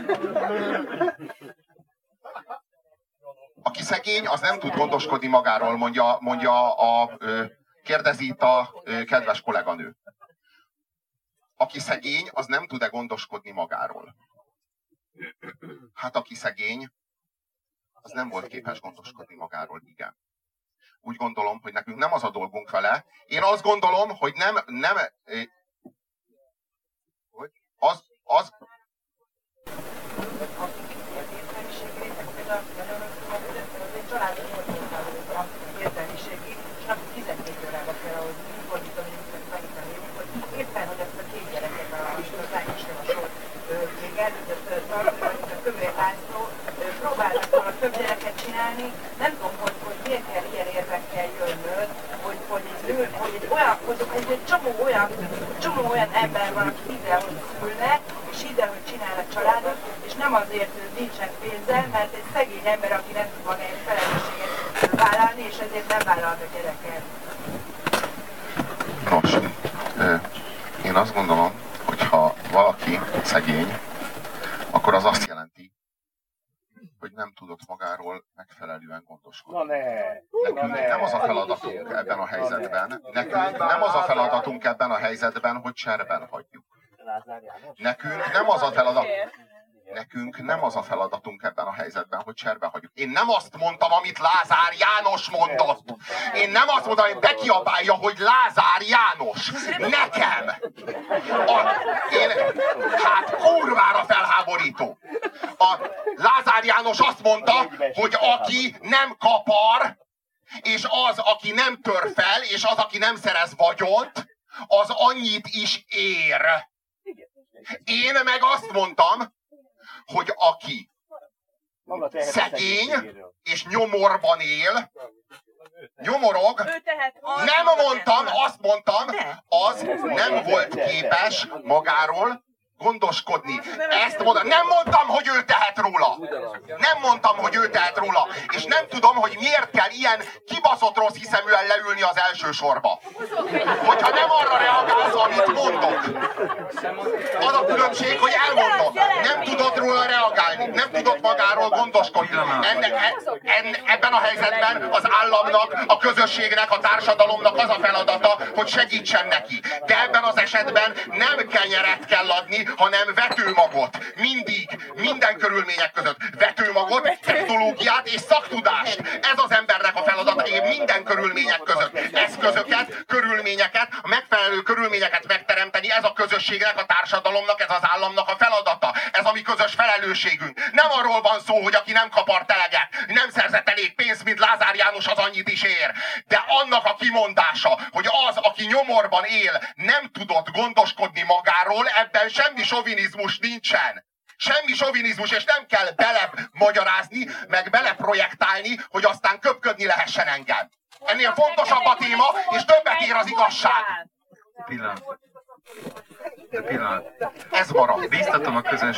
Aki szegény, az nem tud gondoskodni magáról, kérdezi itt a kedves kolléganő. Aki szegény, az nem tud-e gondoskodni magáról? Hát aki szegény, az nem volt képes gondoskodni magáról, igen. Úgy gondolom, hogy nekünk nem az a dolgunk vele. Én azt gondolom, hogy családi a értelmiségét, és napi 12 órába kell ahhoz fordítani, hogy éppen, hogy ezt a 2 gyereket a lányosra a sor még elüldött tartani, a Kövér László próbálnak volna több gyereket csinálni. Nem tudom, hogy miért kell ilyen érvekkel jönnöd, hogy egy csomó olyan ember van, aki ide, hogy szülne, és ide, hogy csinál a családot, és nem azért nincsen pénzzel, mert egy szegény ember, aki nem tud magáért felelősséget vállalni, és ezért nem vállal a gyereket. Nos, én azt gondolom, hogy ha valaki szegény, akkor az azt jelenti, hogy nem tudott magáról megfelelően gondoskodni. Nekünk nem az a feladatunk ebben a helyzetben, hogy cserben hagyjuk. Nekünk nem az a feladatunk ebben a helyzetben, hogy cserben hagyjuk. Én nem azt mondtam, amit Lázár János mondott. Én nem azt mondtam, hogy bekiabálja, hogy Lázár János. Nekem. Hát kurvára felháborító. A Lázár János azt mondta, hogy aki nem kapar, és az, aki nem tör fel, és az, aki nem szerez vagyont, az annyit is ér. Én meg azt mondtam, hogy aki szegény és nyomorban él, nyomorog, nem mondtam, azt mondtam, az nem volt képes magáról gondoskodni. Ezt mondom. Nem mondtam, hogy ő tehet róla. Nem mondtam, hogy ő tehet róla. És nem tudom, hogy miért kell ilyen kibaszott rossz hiszeműen leülni az első sorba. Hogyha nem arra reagálsz, amit mondok. Az a különbség, hogy elmondod. Nem tudod róla reagálni. Nem tudod magáról gondoskodni. Ebben a helyzetben az államnak, a közösségnek, a társadalomnak az a feladata, hogy segítsen neki. De ebben az esetben nem kenyeret kell adni, hanem vetőmagot. Mindig, minden körülmények között. Vetőmagot, technológiát és szaktudást. Ez az embernek a feladata minden körülmények között. Eszközöket, körülményeket, a megfelelő körülményeket megteremteni, ez a közösségnek, a társadalomnak, ez az államnak a feladata. Ez a mi közös felelősségünk. Nem arról van szó, hogy aki nem kapart eleget, nem szerzett elég pénzt, mint Lázár János, az annyit is ér. De annak a kimondása, hogy az, aki nyomorban él, nem tudott gondoskodni magáról, ebben semmi sovinizmus nincsen. Semmi sovinizmus, és nem kell belemagyarázni, meg beleprojektálni, hogy aztán köpködni lehessen engem. Ennél fontosabb a téma, és többet ér az igazság. Pillanat. Ez marad. Bíztatom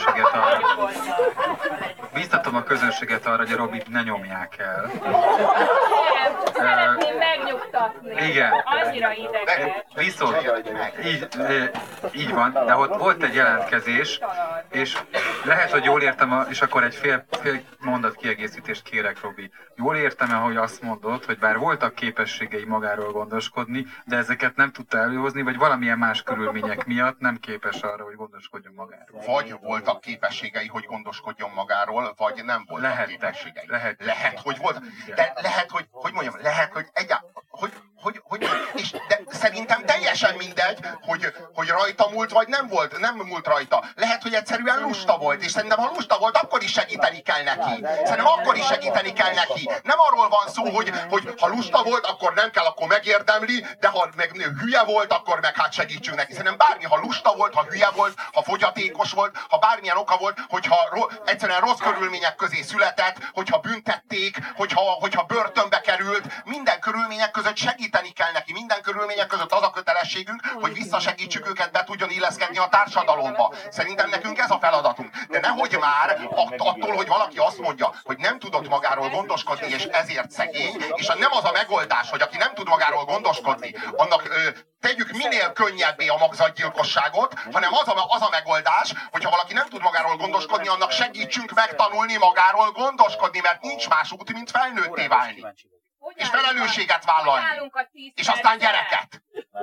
a közönséget arra, hogy a Robit ne nyomják el. Szeretném megnyugtatni. Igen. Annyira ideges. Viszont, így van, de ott volt egy jelentkezés, és lehet, hogy jól értem, és akkor egy fél mondat kiegészítést kérek, Robi. Jól értem-e, hogy azt mondod, hogy bár voltak képességei magáról gondoskodni, de ezeket nem tudta előhozni, vagy valamilyen más körülmények miatt nem képes arra, hogy gondoskodjon magáról? Vagy voltak képességei, hogy gondoskodjon magáról, vagy nem voltak képességei. Lehet, hogy volt. De lehet, hogy mondjam, lehet, hogy egyáltalán, de szerintem teljesen mindegy, hogy rajta múlt, vagy nem múlt rajta. Lehet, hogy egyszerűen lusta volt, és szerintem ha lusta volt, akkor is segíteni kell neki. Szerintem akkor is segíteni kell neki. Nem arról van szó, hogy ha lusta volt, akkor nem kell, akkor megérdemli, de ha meg hülye volt, akkor meg hát segítsünk neki. Szerintem bármi, ha lusta volt, ha hülye volt, ha fogyatékos volt, ha bármilyen oka volt, hogyha egyszerűen rossz körülmények közé született, hogyha büntették, hogyha börtönbe került, minden körülmények között segíteni kell neki. Minden körülmények között az a kötelességünk, hogy visszasegítsük őket, be tudjon illeszkedni a társadalomba. Szerintem nekünk ez a feladatunk. De nehogy már attól, hogy valaki azt mondja, hogy nem tudott magáról gondoskodni, és ezért szegény, és nem az a megoldás, hogy aki nem tud magáról gondoskodni, annak tegyük minél könnyebbé a magzatgyilkosságot, hanem az a megoldás, hogyha valaki nem tud magáról gondoskodni, annak segítsünk megtanulni magáról gondoskodni, mert nincs más út, mint felnőtté válni. És felelősséget vállalni. És aztán gyereket.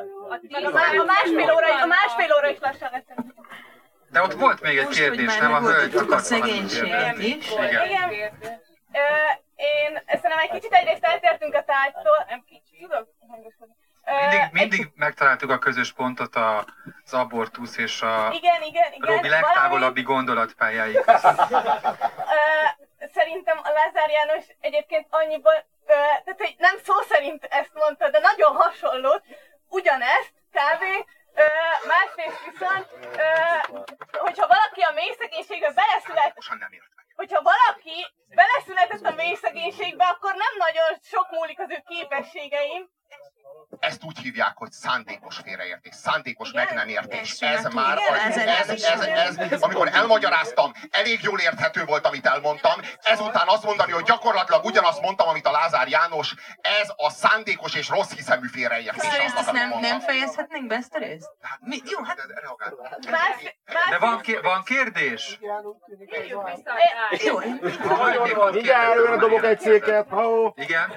A másfél óra is lassan lesz. De ott volt még egy kérdés, nem? A hölgy a szegénységet is. Igen. Én szerintem egy kicsit egyrészt eltértünk a tárgytól. Nem kicsit. Tudok hangoskodni. Mindig megtaláltuk a közös pontot az abortusz és a igen, Robi legtávolabbi gondolatpályái között. Szerintem a Lázár János egyébként annyiban, tehát hogy nem szó szerint ezt mondta, de nagyon hasonlót, ugyanezt, kb. Másrészt viszont, hogyha valaki a mély szegénységbe hogyha valaki beleszületett a mély szegénységbe, akkor nem nagyon sok múlik az ő képességein. Ezt úgy hívják, hogy szándékos félreértés, szándékos meg nem értés. Ez már, amikor elmagyaráztam, elég jól érthető volt, amit elmondtam, ezután azt mondani, hogy gyakorlatilag ugyanazt mondtam, amit a Lázár János, ez a szándékos és rossz hiszemű félreértés. Ezt nem fejezhetnénk be ezt a részt? Jó, hát... De van kérdés? Jó, igen, előre dobok egy széket. Igen.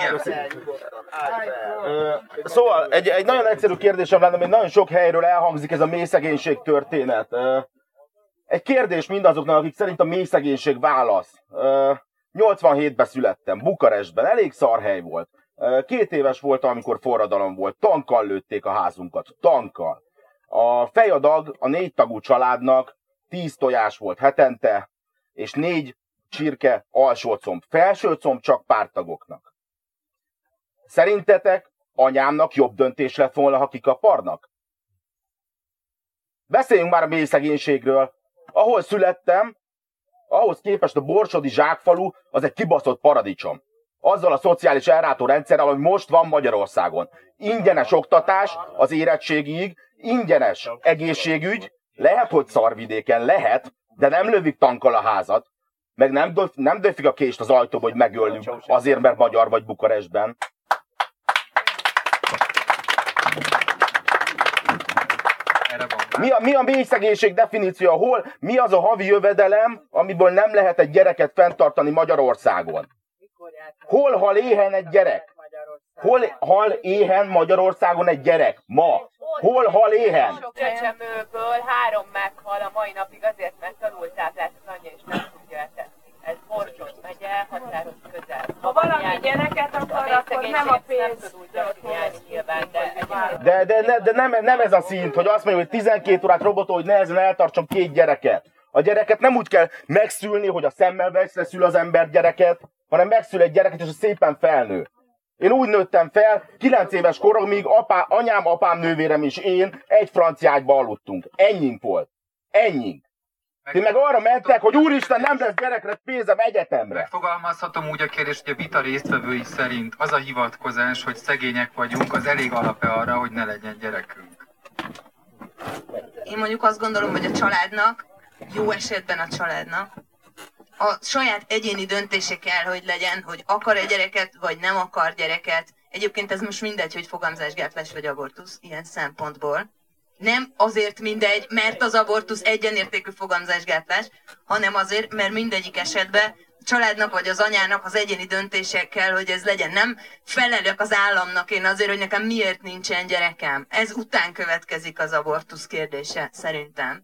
Szóval egy nagyon egyszerű kérdésem lenne, mert nagyon sok helyről elhangzik ez a mélyszegénység történet. Egy kérdés mindazoknak, akik szerint a mélyszegénység válasz. 87-ben születtem, Bukarestben, elég szarhely volt. 2 éves voltam, amikor forradalom volt, tankkal lőtték a házunkat, tankkal. A fejadag a 4 tagú családnak 10 tojás volt hetente, és 4 csirke alsócomb, felsőcomb csak párttagoknak. Szerintetek anyámnak jobb döntés lett volna, ha kikaparnak? Beszéljünk már a mély szegénységről. Ahol születtem, Ahhoz képest a borsodi zsákfalu az egy kibaszott paradicsom. Azzal a szociális ellátó rendszerrel, ami most van Magyarországon. Ingyenes oktatás az érettségig, ingyenes egészségügy, lehet, hogy szarvidéken, lehet, de nem lövik tankkal a házat, meg nem döfik a kést az ajtóba, hogy megöljük azért, mert magyar vagy Bukarestben. Mi a mély szegénység definíciója? Mi az a havi jövedelem, amiből nem lehet egy gyereket fenntartani Magyarországon? Hol hal éhen egy gyerek? Hol hal éhen Magyarországon egy gyerek? Ma. Hol hal éhen? Sok csecsemőből 3 meghal a mai napig azért, mert alultáplált az anyja és nem tudja etetni. Ez Borsod megye, határos közel. Ha valami gyereket akar, akkor nem a pénz. De nem ez a szint, hogy azt mondjuk, hogy 12 órát robotol, hogy nehezen eltartson 2 gyereket. A gyereket nem úgy kell megszülni, hogy a szemmel veszre szül az ember gyereket, hanem megszül egy gyereket, és szépen felnő. Én úgy nőttem fel, 9 éves koromig anyám, apám, nővérem és én egy francia ágyba aludtunk. Ennyink volt. Ennyink. Ti meg arra mentek, hogy úristen, nem lesz gyerekre pénzem egyetemre. Megfogalmazhatom úgy a kérdést, hogy a vita résztvevői szerint az a hivatkozás, hogy szegények vagyunk, az elég alapja arra, hogy ne legyen gyerekünk. Én mondjuk azt gondolom, hogy a családnak, jó esetben a családnak, a saját egyéni döntése kell, hogy legyen, hogy akar egy gyereket, vagy nem akar gyereket. Egyébként ez most mindegy, hogy fogamzásgátlás vagy abortusz, ilyen szempontból. Nem azért mindegy, mert az abortusz egyenértékű fogamzásgátlás, hanem azért, mert mindegyik esetben a családnak vagy az anyának az egyéni döntése kell, hogy ez legyen. Nem felelek az államnak én azért, hogy nekem miért nincsen gyerekem. Ez után következik az abortusz kérdése, szerintem.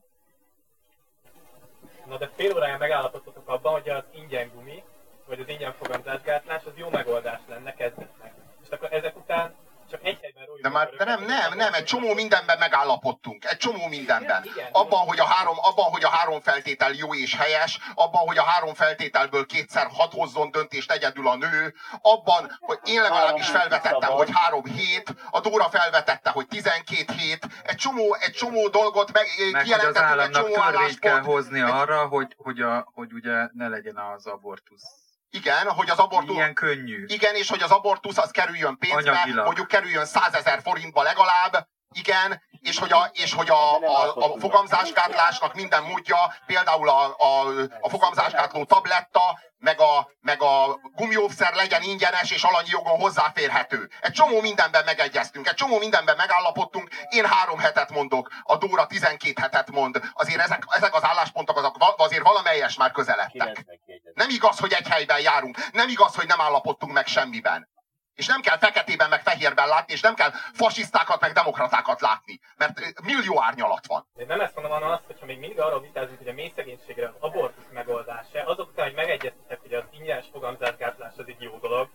Na de fél óráján megállapodtatok abban, hogy az ingyen gumi, vagy az ingyen fogamzásgátlás, az jó megoldás lenne kezdetnek. És akkor ezek után csak egy helyben rójuk. De nem, egy csomó mindenben megállapodtunk. Egy csomó mindenben. Abban, hogy a három feltétel jó és helyes, abban, hogy a 3 feltételből 2-szer hadd hozzon döntést egyedül a nő, abban, hogy én legalábbis felvetettem, hogy 3 hét, a Dóra felvetette, hogy 12 hét, egy csomó dolgot kijelentettünk, egy csomó álláspont. Kell hozni arra, hogy ugye ne legyen az abortusz. Igen, hogy az abortusz... Ilyen könnyű. Igen, és hogy az abortusz az kerüljön pénzbe, anyagilag. mondjuk kerüljön 100 000 forintba legalább, igen, és hogy a fogamzásgátlásnak minden módja, például a fogamzásgátló tabletta, meg a gumióvszer legyen ingyenes és alanyi jogon hozzáférhető. Egy csomó mindenben megegyeztünk, egy csomó mindenben megállapodtunk. Én 3 hetet mondok, a Dóra 12 hetet mond. Azért ezek az álláspontok azért valamelyes már közeledtek. Nem igaz, hogy egy helyben járunk. Nem igaz, hogy nem állapodtunk meg semmiben. És nem kell feketében meg fehérben látni, és nem kell fasisztákat meg demokratákat látni. Mert millió árnyalat van. De nem ezt mondom, hanem azt, hogyha még mindig arról vitázunk, hogy a mély szegénységre az abortusz megoldása, azok után, hogy megegyeztetek, hogy az ingyenes fogamzásgátlás az egy jó dolog.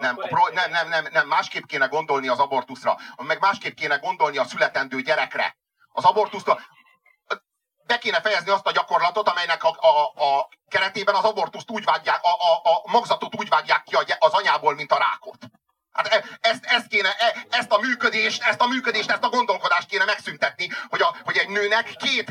Nem, másképp kéne gondolni az abortuszra, meg másképp kéne gondolni a születendő gyerekre. Az abortuszra be kéne fejezni azt a gyakorlatot, amelynek a keretében az abortuszt úgy vágják, a magzatot úgy vágják ki az anyából, mint a rákot. Hát ezt a működést, ezt a gondolkodást kéne megszüntetni, hogy egy nőnek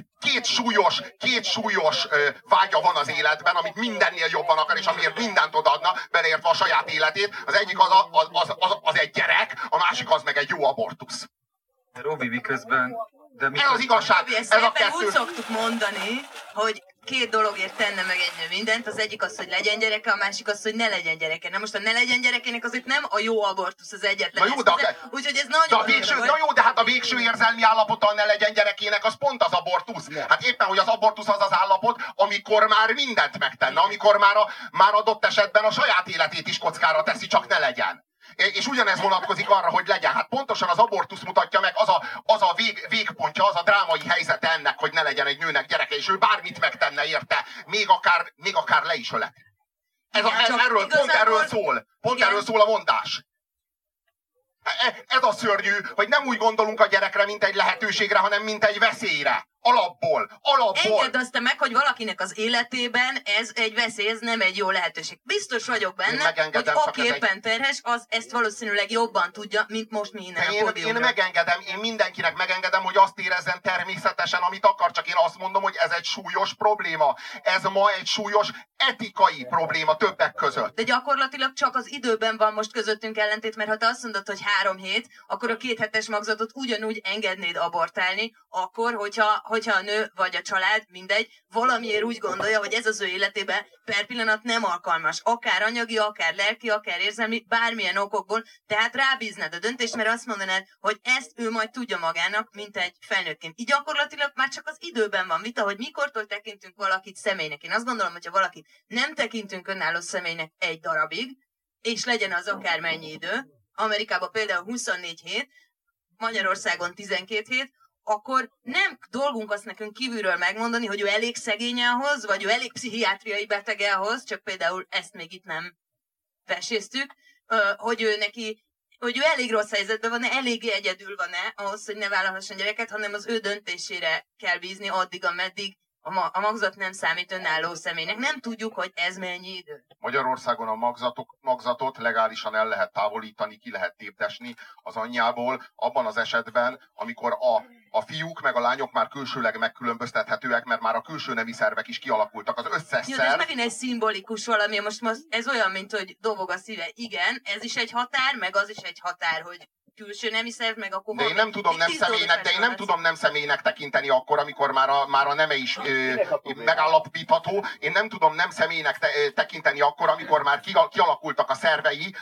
két súlyos vágya van az életben, amit mindennél jobban akar, és amiért mindent odaadna, beleértve a saját életét. Az egyik az egy gyerek, a másik az meg egy jó abortusz. Robi, miközben... Ez az igazság, ez a kettő. Úgy szoktuk mondani, hogy 2 dologért tenne meg egy nő mindent, az egyik az, hogy legyen gyereke, a másik az, hogy ne legyen gyereke. Na most a ne legyen gyerekének azért nem a jó abortusz az egyetlen. Úgyhogy ez nagyon... De hát a végső érzelmi állapota ne legyen gyerekének, az pont az abortusz. Hát éppen, hogy az abortusz az állapot, amikor már mindent megtenne, amikor már adott esetben a saját életét is kockára teszi, csak ne legyen. És ugyanez vonatkozik arra, hogy legyen. Hát pontosan az abortusz mutatja meg, az a végpontja, az a drámai helyzete ennek, hogy ne legyen egy nőnek gyereke, és ő bármit megtenne érte, még akár le is ölet. Pont erről szól a mondás. Ez a szörnyű, hogy nem úgy gondolunk a gyerekre, mint egy lehetőségre, hanem mint egy veszélyre. Alapból. Engedd azt meg, hogy valakinek az életében ez egy veszély, ez nem egy jó lehetőség. Biztos vagyok benne, hogy aki éppen terhes, az ezt valószínűleg jobban tudja, mint most mi innen a pódiumra. Én megengedem, én mindenkinek megengedem, hogy azt érezzen természetesen, amit akar, csak én azt mondom, hogy ez egy súlyos probléma. Ez ma egy súlyos etikai probléma többek között. De gyakorlatilag csak az időben van most közöttünk ellentét, mert ha te azt mondod, hogy 3 hét, akkor a 2 hetes magzatot ugyanúgy engednéd abortálni, akkor, hogyha a nő vagy a család, mindegy, valamiért úgy gondolja, hogy ez az ő életében per pillanat nem alkalmas. Akár anyagi, akár lelki, akár érzelmi, bármilyen okokból. Tehát rábíznád a döntést, mert azt mondanád, hogy ezt ő majd tudja magának, mint egy felnőttként. Így gyakorlatilag már csak az időben van vita, hogy mikortól tekintünk valakit személynek. Én azt gondolom, hogyha valakit nem tekintünk önálló személynek egy darabig, és legyen az akármennyi idő, Amerikában például 24 hét, Magyarországon 12 hét, akkor nem dolgunk azt nekünk kívülről megmondani, hogy ő elég szegény ahhoz, vagy ő elég pszichiátriai betege ahhoz, csak például ezt még itt nem veséztük, hogy ő elég rossz helyzetben van-e, eléggé egyedül van-e ahhoz, hogy ne vállalhasson gyereket, hanem az ő döntésére kell bízni addig, ameddig a magzat nem számít önálló személynek. Nem tudjuk, hogy ez mennyi idő. Magyarországon a magzatot legálisan el lehet távolítani, ki lehet tépdesni az anyjából, abban az esetben, amikor a fiúk meg a lányok már külsőleg megkülönböztethetőek, mert már a külső nemi szervek is kialakultak. Az összes szerv... ez megint egy szimbolikus valami, most ez olyan, mint hogy dobog a szíve. Igen, ez is egy határ, meg az is egy határ, hogy külső nemi szerv, meg akkor... De én nem tudom nem személynek tekinteni akkor, amikor már a neme is megállapítható. Én nem tudom nem személynek tekinteni akkor, amikor már kialakultak a szervei.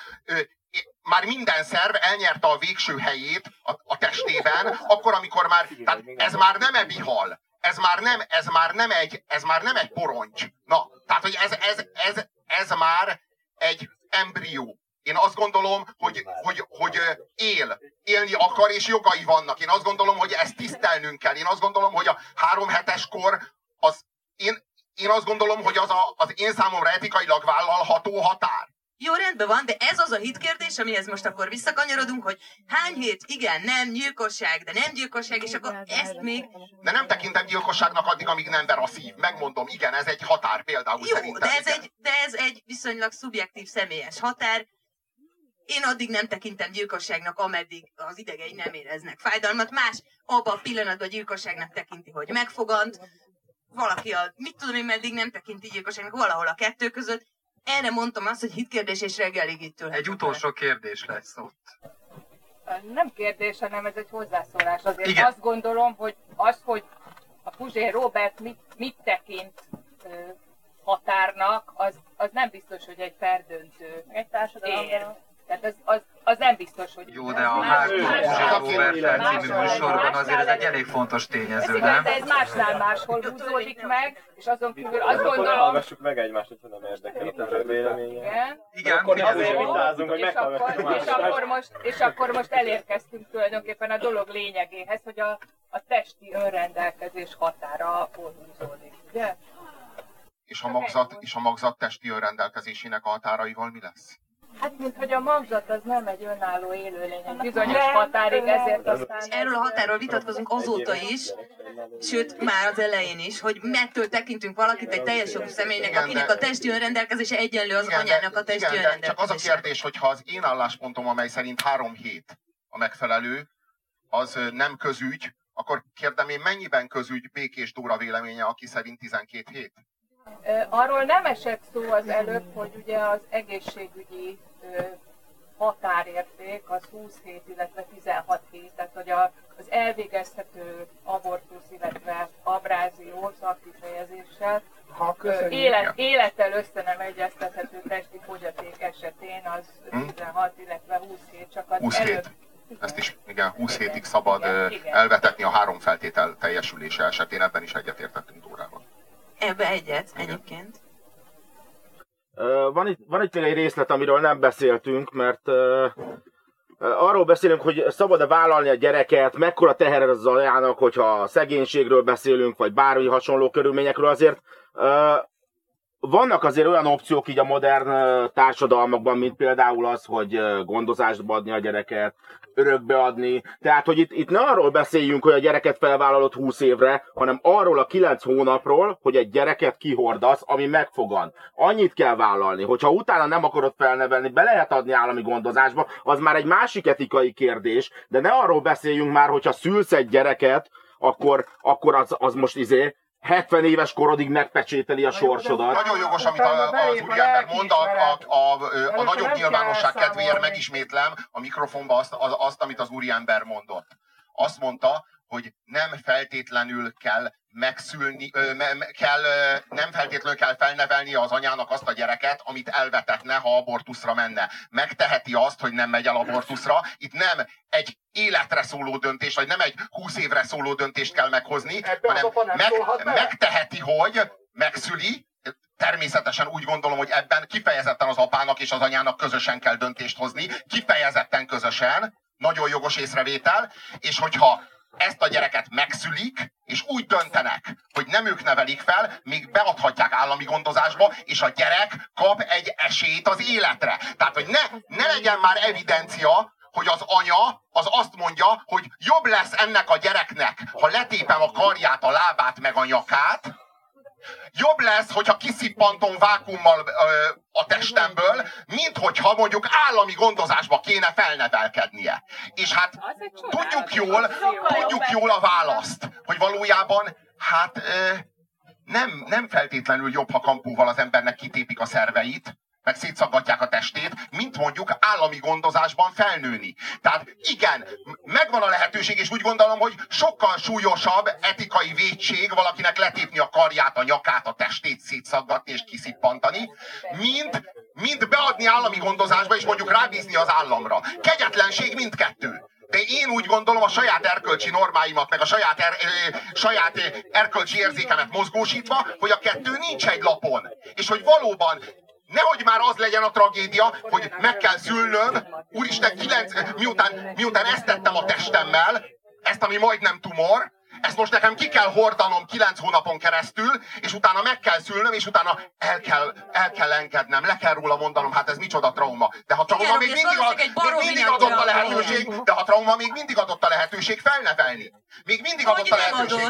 Már minden szerv elnyerte a végső helyét a testében, akkor, amikor már... Tehát ez már nem ebihal. Ez már nem egy poroncs. Na, tehát, hogy ez már egy embrió. Én azt gondolom, hogy élni akar, és jogai vannak. Én azt gondolom, hogy ezt tisztelnünk kell. Én azt gondolom, hogy a 3 heteskor én azt gondolom, hogy az én számomra etikailag vállalható határ. Jó, rendben van, de ez az a hitkérdés, amihez most akkor visszakanyarodunk, hogy hány hét, igen, nem, gyilkosság, de nem gyilkosság, és akkor ezt még... De nem tekintem gyilkosságnak addig, amíg nem ver a szív. Megmondom, igen, ez egy határ például. Jó, szerintem. de ez egy viszonylag szubjektív, személyes határ. Én addig nem tekintem gyilkosságnak, ameddig az idegei nem éreznek fájdalmat. Más abban a pillanatban gyilkosságnak tekinti, hogy megfogant. Valaki mit tudom én, meddig nem tekinti gyilkosságnak, valahol a kettő között. Erre mondtam azt, hogy hitkérdés és reggelig itt ül. Egy utolsó kérdés lesz ott. Nem kérdés, hanem ez egy hozzászólás. Azért igen. Azt gondolom, hogy hogy a Puzsér Róbert mit tekint határnak, az nem biztos, hogy egy perdöntő. Egy társadalomban. Tehát az nem biztos, hogy... Jó, de a Róbert című műsorban azért ez egy elég fontos tényező, nem? De ez másnál máshol húzódik meg, és azon kívül azt gondolom... Hallgassuk meg egymást, hogyha nem érdekel a közös véleménye. Igen, akkor azért vitázunk, hogy meghallgassuk és akkor most elérkeztünk tulajdonképpen a dolog lényegéhez, hogy a testi önrendelkezés határa hol húzódik, ugye? És a magzat testi önrendelkezésének a határaival mi lesz? Hát, mint hogy a magzat az nem egy önálló élőlény, egy bizonyos határig, ezért aztán... Erről a határról vitatkozunk azóta is, sőt, már az elején is, hogy mettől tekintünk valakit egy teljes jogú személynek, akinek a testi önrendelkezése egyenlő az anyának a testi önrendelkezése. Csak az a kérdés, hogyha az én álláspontom, amely szerint 3 hét a megfelelő, az nem közügy, akkor kérdem én, mennyiben közügy Békés Dóra véleménye, aki szerint 12 hét? Arról nem esett szó az előbb, hogy ugye az egészségügyi határérték az 20 hét, illetve 16 hét, tehát hogy az elvégezhető abortusz, illetve abrázió szakkifejezéssel élettel össze nem egyeztethető testi fogyaték esetén az 16, illetve 20 hét, csak az 20 előbb. Hét. Ezt is, igen, 20 hétig szabad elvetetni a 3 feltétel teljesülése esetén, ebben is egyetértettünk Dórával. Ebbe egyet, egyébként. Van itt még egy részlet, amiről nem beszéltünk, mert arról beszélünk, hogy szabad-e vállalni a gyereket, mekkora teher az anyának, hogyha szegénységről beszélünk, vagy bármi hasonló körülményekről, azért vannak azért olyan opciók így a modern társadalmakban, mint például az, hogy gondozásba adni a gyereket, örökbe adni. Tehát, hogy itt ne arról beszéljünk, hogy a gyereket felvállalod 20 évre, hanem arról a 9 hónapról, hogy egy gyereket kihordasz, ami megfogan. Annyit kell vállalni, hogyha utána nem akarod felnevelni, be lehet adni állami gondozásba, az már egy másik etikai kérdés, de ne arról beszéljünk már, hogyha szülsz egy gyereket, akkor az most 70 éves korodig megpecsételi a sorsodat. Nagyon jogos, amit az úriember mond, a nagyobb nyilvánosság kedvéért megismétlem a mikrofonba azt, amit az úriember mondott. Azt mondta, hogy nem feltétlenül kell megszülni, nem feltétlenül kell felnevelnie az anyának azt a gyereket, amit elvetetne, ha abortuszra menne. Megteheti azt, hogy nem megy el abortuszra. Itt nem egy életre szóló döntés, vagy nem egy 20 évre szóló döntést kell meghozni, hanem megteheti, hogy megszüli. Természetesen úgy gondolom, hogy ebben kifejezetten az apának és az anyának közösen kell döntést hozni. Kifejezetten közösen. Nagyon jogos észrevétel. És hogyha ezt a gyereket megszülik, és úgy döntenek, hogy nem ők nevelik fel, még beadhatják állami gondozásba, és a gyerek kap egy esélyt az életre. Tehát, hogy ne legyen már evidencia, hogy az anya az azt mondja, hogy jobb lesz ennek a gyereknek, ha letépem a karját, a lábát, meg a nyakát, jobb lesz, hogyha kiszippantom vákuummal a testemből, mint hogyha mondjuk állami gondozásba kéne felnevelkednie. És hát tudjuk jól a választ, hogy valójában nem feltétlenül jobb, ha kampóval az embernek kitépik a szerveit, meg szétszaggatják a testét, mint mondjuk állami gondozásban felnőni. Tehát igen, megvan a lehetőség, és úgy gondolom, hogy sokkal súlyosabb etikai vétség valakinek letépni a karját, a nyakát, a testét szétszaggatni és kiszippantani, mint beadni állami gondozásba, és mondjuk rábízni az államra. Kegyetlenség mindkettő. De én úgy gondolom, a saját erkölcsi normáimat, meg a saját erkölcsi érzékemet mozgósítva, hogy a kettő nincs egy lapon. És hogy valóban nehogy már az legyen a tragédia, hogy meg kell szülnöm, úristen, miután ezt tettem a testemmel, ezt, ami majdnem tumor, ezt most nekem ki kell hordanom 9 hónapon keresztül, és utána meg kell szülnöm, és utána el kell engednem, le kell róla mondanom, hát ez micsoda trauma. De ha trauma még mindig adott a lehetőség, felnevelni. Még mindig adott a lehetőség.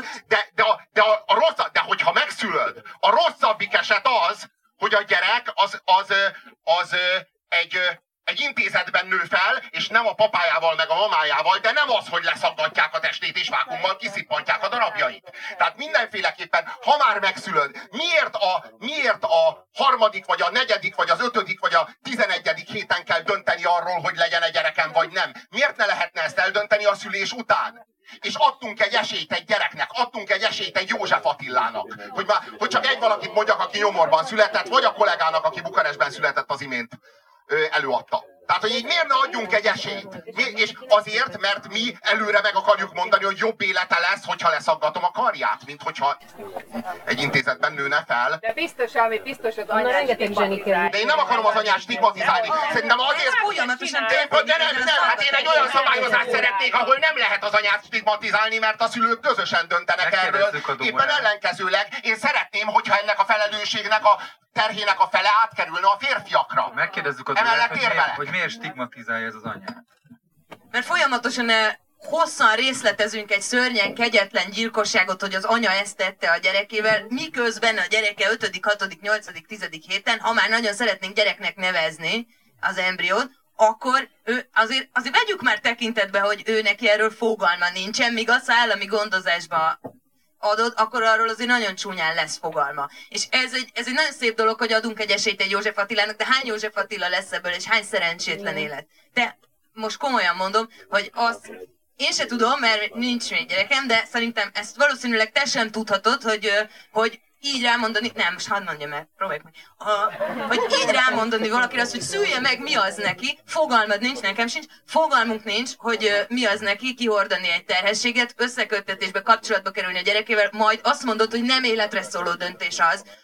De hogyha megszülöd, a rosszabbik eset az, hogy a gyerek az egy intézetben nő fel, és nem a papájával meg a mamájával, de nem az, hogy leszaggatják a testét és vákuummal kiszippantják a darabjait. Tehát mindenféleképpen, ha már megszülöd, miért a 3., vagy a 4., vagy az 5., vagy a 11. héten kell dönteni arról, hogy legyen egy gyerekem, vagy nem? Miért ne lehetne ezt eldönteni a szülés után? És adtunk egy esélyt egy gyereknek, adtunk egy esélyt egy József Attilának. Hogy csak egy valakit mondjak, aki Nyomorban született, vagy a kollégának, aki Bukarestben született az imént előadta. Tehát, hogy így miért ne adjunk egy esélyt? És azért, mert mi előre meg akarjuk mondani, hogy jobb élete lesz, hogyha leszaggatom a karját, mint hogyha egy intézetben nőne fel. De biztos, ami biztos, az anyát stigmatizálni. De én nem akarom az anyát stigmatizálni. Szerintem azért... Hát én egy olyan szabályozást szeretnék, ahol nem lehet az anyát stigmatizálni, mert a szülők közösen döntenek erről. Éppen ellenkezőleg én szeretném, hogyha ennek a felelősségnek a terhének a fele átkerülne a férfiakra. Megkérdezzük a hogy miért stigmatizálja ez az anyát. Mert folyamatosan hosszan részletezünk egy szörnyen, kegyetlen gyilkosságot, hogy az anya ezt tette a gyerekével, miközben a gyereke 5., 6., 8., 10. héten, ha már nagyon szeretnénk gyereknek nevezni az embriót, akkor azért vegyük már tekintetbe, hogy ő neki erről fogalma nincsen, míg az állami gondozásba adod, akkor arról azért nagyon csúnyán lesz fogalma. És ez egy nagyon szép dolog, hogy adunk egy esélyt egy József Attilának, de hány József Attila lesz ebből, és hány szerencsétlen élet. De most komolyan mondom, hogy azt én se tudom, mert nincs még gyerekem, de szerintem ezt valószínűleg te sem tudhatod, hogy így rámondani, nem, most hadd mondjam el, próbáljuk meg, hogy így rámondani valakire azt, hogy szülje meg, mi az neki, fogalmad nincs, nekem sincs, fogalmunk nincs, hogy mi az neki, kihordani egy terhességet, összeköttetésbe, kapcsolatba kerülni a gyerekével, majd azt mondod, hogy nem életre szóló döntés az,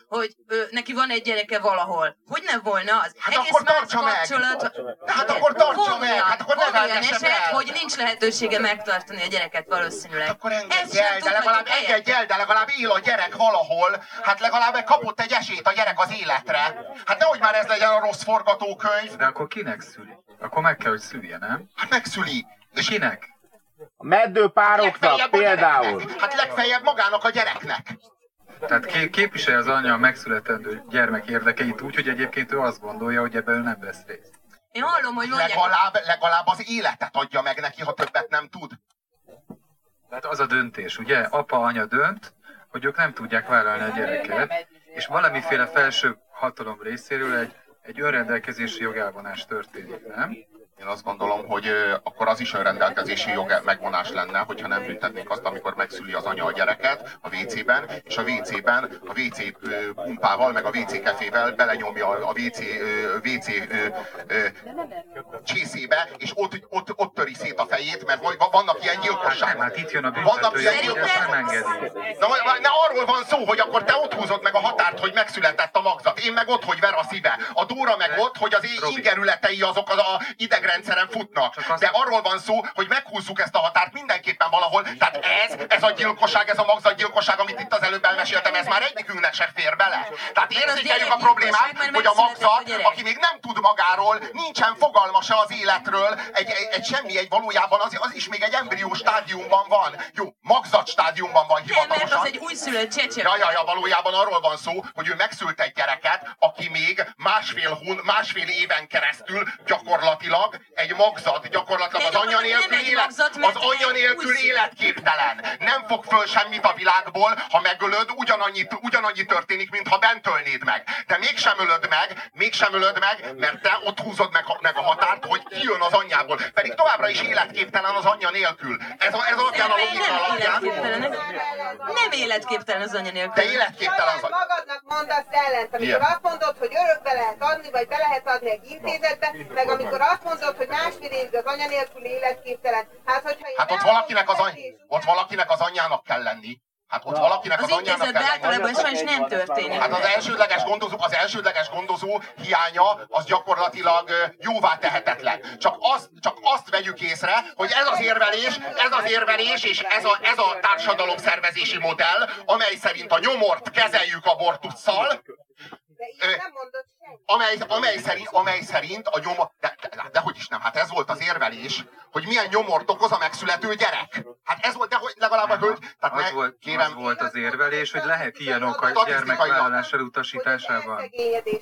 hogy neki van egy gyereke valahol. Hogy nem volna az? Hát akkor tartsa meg! Hát akkor tartsa meg! Hát akkor ne vágesse el! Hogy nincs lehetősége megtartani a gyereket valószínűleg. Hát akkor engedj el, de legalább él a gyerek valahol. Hát legalább kapott egy esélyt a gyerek az életre. Hát nehogy már ez legyen a rossz forgatókönyv. De akkor kinek szüli? Akkor meg kell, hogy szülje, nem? Hát megszüli. És kinek? A meddőpároknak például. Hát legfeljebb magának a gyereknek. Tehát képviselje az anya a megszületendő gyermek érdekeit úgy, hogy egyébként ő azt gondolja, hogy ebben ő nem vesz részt. Én hallom, hogy mondják... Legalább az életet adja meg neki, ha többet nem tud. Tehát az a döntés, ugye? Apa, anya dönt, hogy ők nem tudják vállalni a gyereket, és valamiféle felső hatalom részéről egy önrendelkezési jogálvonás történik, nem? Én azt gondolom, hogy akkor az is önrendelkezési jog megvonás lenne, hogyha nem büntetnék azt, amikor megszüli az anya a gyereket a WC-ben, és a WC-ben a WC pumpával, meg a WC kefével belenyomja a WC csészébe, és ott töri szét a fejét, mert vannak ilyen gyilkosságok. Hát itt jön a büntetőjog, ezt nem engedi. Na arról van szó, hogy akkor te ott húzod meg a határt, hogy megszületett a magzat. Én meg ott, hogy ver a szíve. A Dóra meg ott, hogy az ingerületei azok az idegrendszeren futnak. De arról van szó, hogy meghúzzuk ezt a határt mindenképpen valahol. Tehát ez a gyilkosság, ez a magzatgyilkosság, amit itt az előbb elmeséltem, ez már egyikünknek se fér bele. Tehát érzékeljük a problémát, hogy a magzat, aki még nem tud magáról, nincsen fogalma se az életről, egy valójában az is még egy embrió stádiumban van. Jó, magzat stádiumban van hivatalosan. Nem, mert az egy újszülött csecsemő. Ja, valójában arról van szó, hogy ő megszült egy gyereket, aki még másfél éven keresztül gyakorlatilag egy magzat, gyakorlatilag az anya nélkül életképtelen. Nem fog föl semmit a világból, ha megölöd, ugyanannyi történik, mintha bent ölnéd meg. De mégsem ölöd meg, mert te ott húzod meg a határt, hogy kijön az anyjából. Pedig továbbra is életképtelen az anyja nélkül. Ez alapján a logika alapján. Nem életképtelen az anya nélkül. De életképtelen az anya. Magadnak mondasz ellent, amikor azt mondod, hogy örökbe lehet adni, vagy be lehet adni egy intézetbe, meg amikor azt mondod, hogy másfél évig az anya nélkül életképtelen. Hát ott valakinek az anyjának kell lenni. Hát ott valakinek az anyjának kell lenni. Általában sajnos nem történik. Hát az elsődleges gondozó hiánya az gyakorlatilag jóvá tehetetlen. Csak azt vegyük észre, hogy ez az érvelés és ez a társadalomszervezési modell, amely szerint a nyomort kezeljük abortusszal, amely szerint a nyomor... De hogy is nem, hát ez volt az érvelés, hogy milyen nyomort okoz a megszülető gyerek. Hát ez volt, de hogy legalább a hölgy... Az volt az érvelés, hogy lehet ilyen oka a gyermekvállalás elutasításával.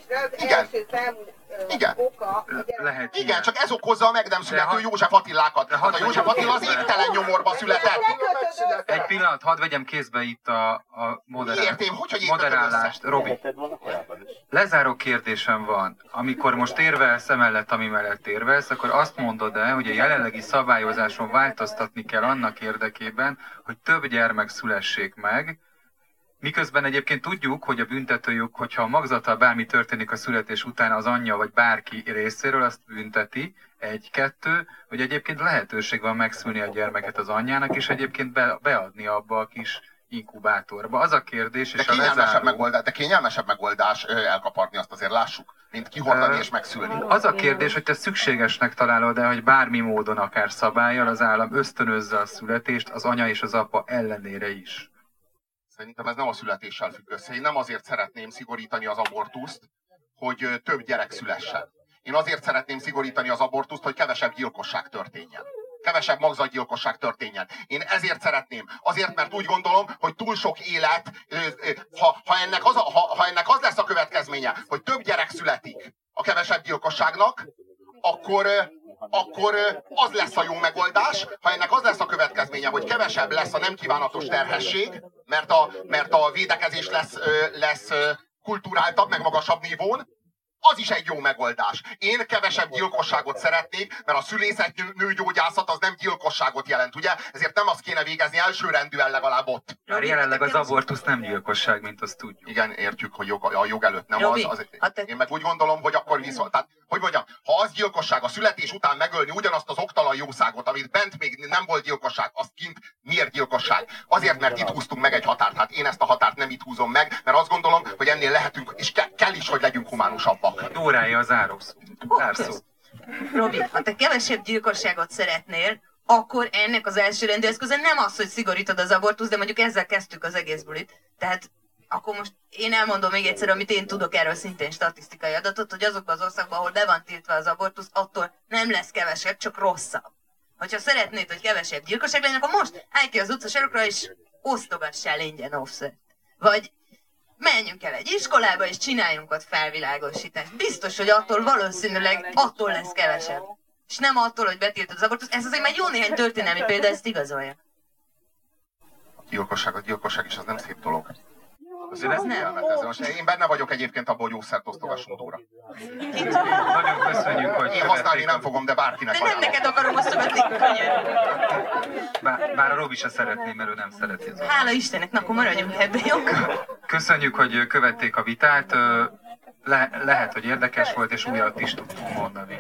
Igen, csak ez okozza a meg nem születő József Attilákat. Hát a József Attila az égtelen nyomorba született. Egy pillanat, hadd vegyem kézbe itt a moderálást. Robi, lezáró kérdésem van. Amikor most érvelsz emellett, ami mellett érvelsz, akkor azt mondod el, hogy a jelenlegi szabályozáson változtatni kell annak érdekében, hogy több gyermek szülessék meg, miközben egyébként tudjuk, hogy a büntetőjog, hogyha a magzattal bármi történik a születés után az anyja vagy bárki részéről, azt bünteti, 1-2, hogy egyébként lehetőség van megszülni a gyermeket az anyjának, és egyébként beadni abba a kis inkubátorba. Az a kérdés, és de kényelmesebb megoldás elkaparni, azt azért lássuk, mint kihordani és megszülni. Az a kérdés, hogy te szükségesnek találod el, hogy bármi módon, akár szabállyal az állam ösztönözze a születést az anya és az apa ellenére is. Szerintem ez nem a születéssel függ össze. Én nem azért szeretném szigorítani az abortuszt, hogy több gyerek szülessen. Én azért szeretném szigorítani az abortuszt, hogy kevesebb gyilkosság történjen. Kevesebb magzatgyilkosság történjen. Én ezért szeretném. Azért, mert úgy gondolom, hogy túl sok élet, ha ennek az lesz a következménye, hogy több gyerek születik a kevesebb gyilkosságnak, akkor az lesz a jó megoldás, ha ennek az lesz a következménye, hogy kevesebb lesz a nem kívánatos terhesség, mert a védekezés lesz kulturáltabb, meg magasabb nívón, Az is egy jó megoldás. Én kevesebb gyilkosságot szeretnék, mert a szülészetnőgyógyászat az nem gyilkosságot jelent, ugye? Ezért nem azt kéne végezni elsőrendűen legalább ott. Már jelenleg az abortusz nem gyilkosság, mint azt tudjuk. Igen, értjük, hogy a jog előtt nem Robi, az. Én meg úgy gondolom, hogy akkor viszont... Tehát, hogy mondjam, ha az gyilkosság a születés után megölni ugyanazt az oktalan jószágot, amit bent még nem volt gyilkosság, azt kint miért gyilkosság? Azért, mert itt húztunk meg egy határt. Hát én ezt a határt nem itt húzom meg, mert azt gondolom, hogy ennél lehetünk, és kell is, hogy legyünk humánusabbak. Órája az zárszó. Robi, ha te kevesebb gyilkosságot szeretnél, akkor ennek az elsőrendű eszköze nem az, hogy szigorítod az abortusz, de mondjuk ezzel kezdtük az egész bulit. Tehát akkor most én elmondom még egyszer, amit én tudok erről szintén statisztikai adatot, hogy azokban az országban, ahol be van tiltva az abortusz, attól nem lesz kevesebb, csak rosszabb. Hogyha szeretnéd, hogy kevesebb gyilkosság legyen, akkor most állj ki az utcasarokra és osztogassál ingyen offset. Vagy menjünk el egy iskolába és csináljunk ott felvilágosítást. Biztos, hogy attól valószínűleg attól lesz kevesebb. És nem attól, hogy betiltod az abortusz. Ez azért már jó néhány történelmi példa, ezt igazolja. A gyilkosság is az nem szép dolog. Azért ez nem. Most én benne vagyok egyébként abból, hogy jószert osztogassunk óra. Nagyon köszönjük, hogy én használni nem fogom, de bárkinek de nem neked akarom osztogatni, könnyen. Bár a Robi se szeretné, mert ő nem szereti az. Hála Istennek, na akkor maradjunk ebben, jó? Köszönjük, hogy követték a vitát. Lehet, hogy érdekes volt, és újat is tudtunk mondani.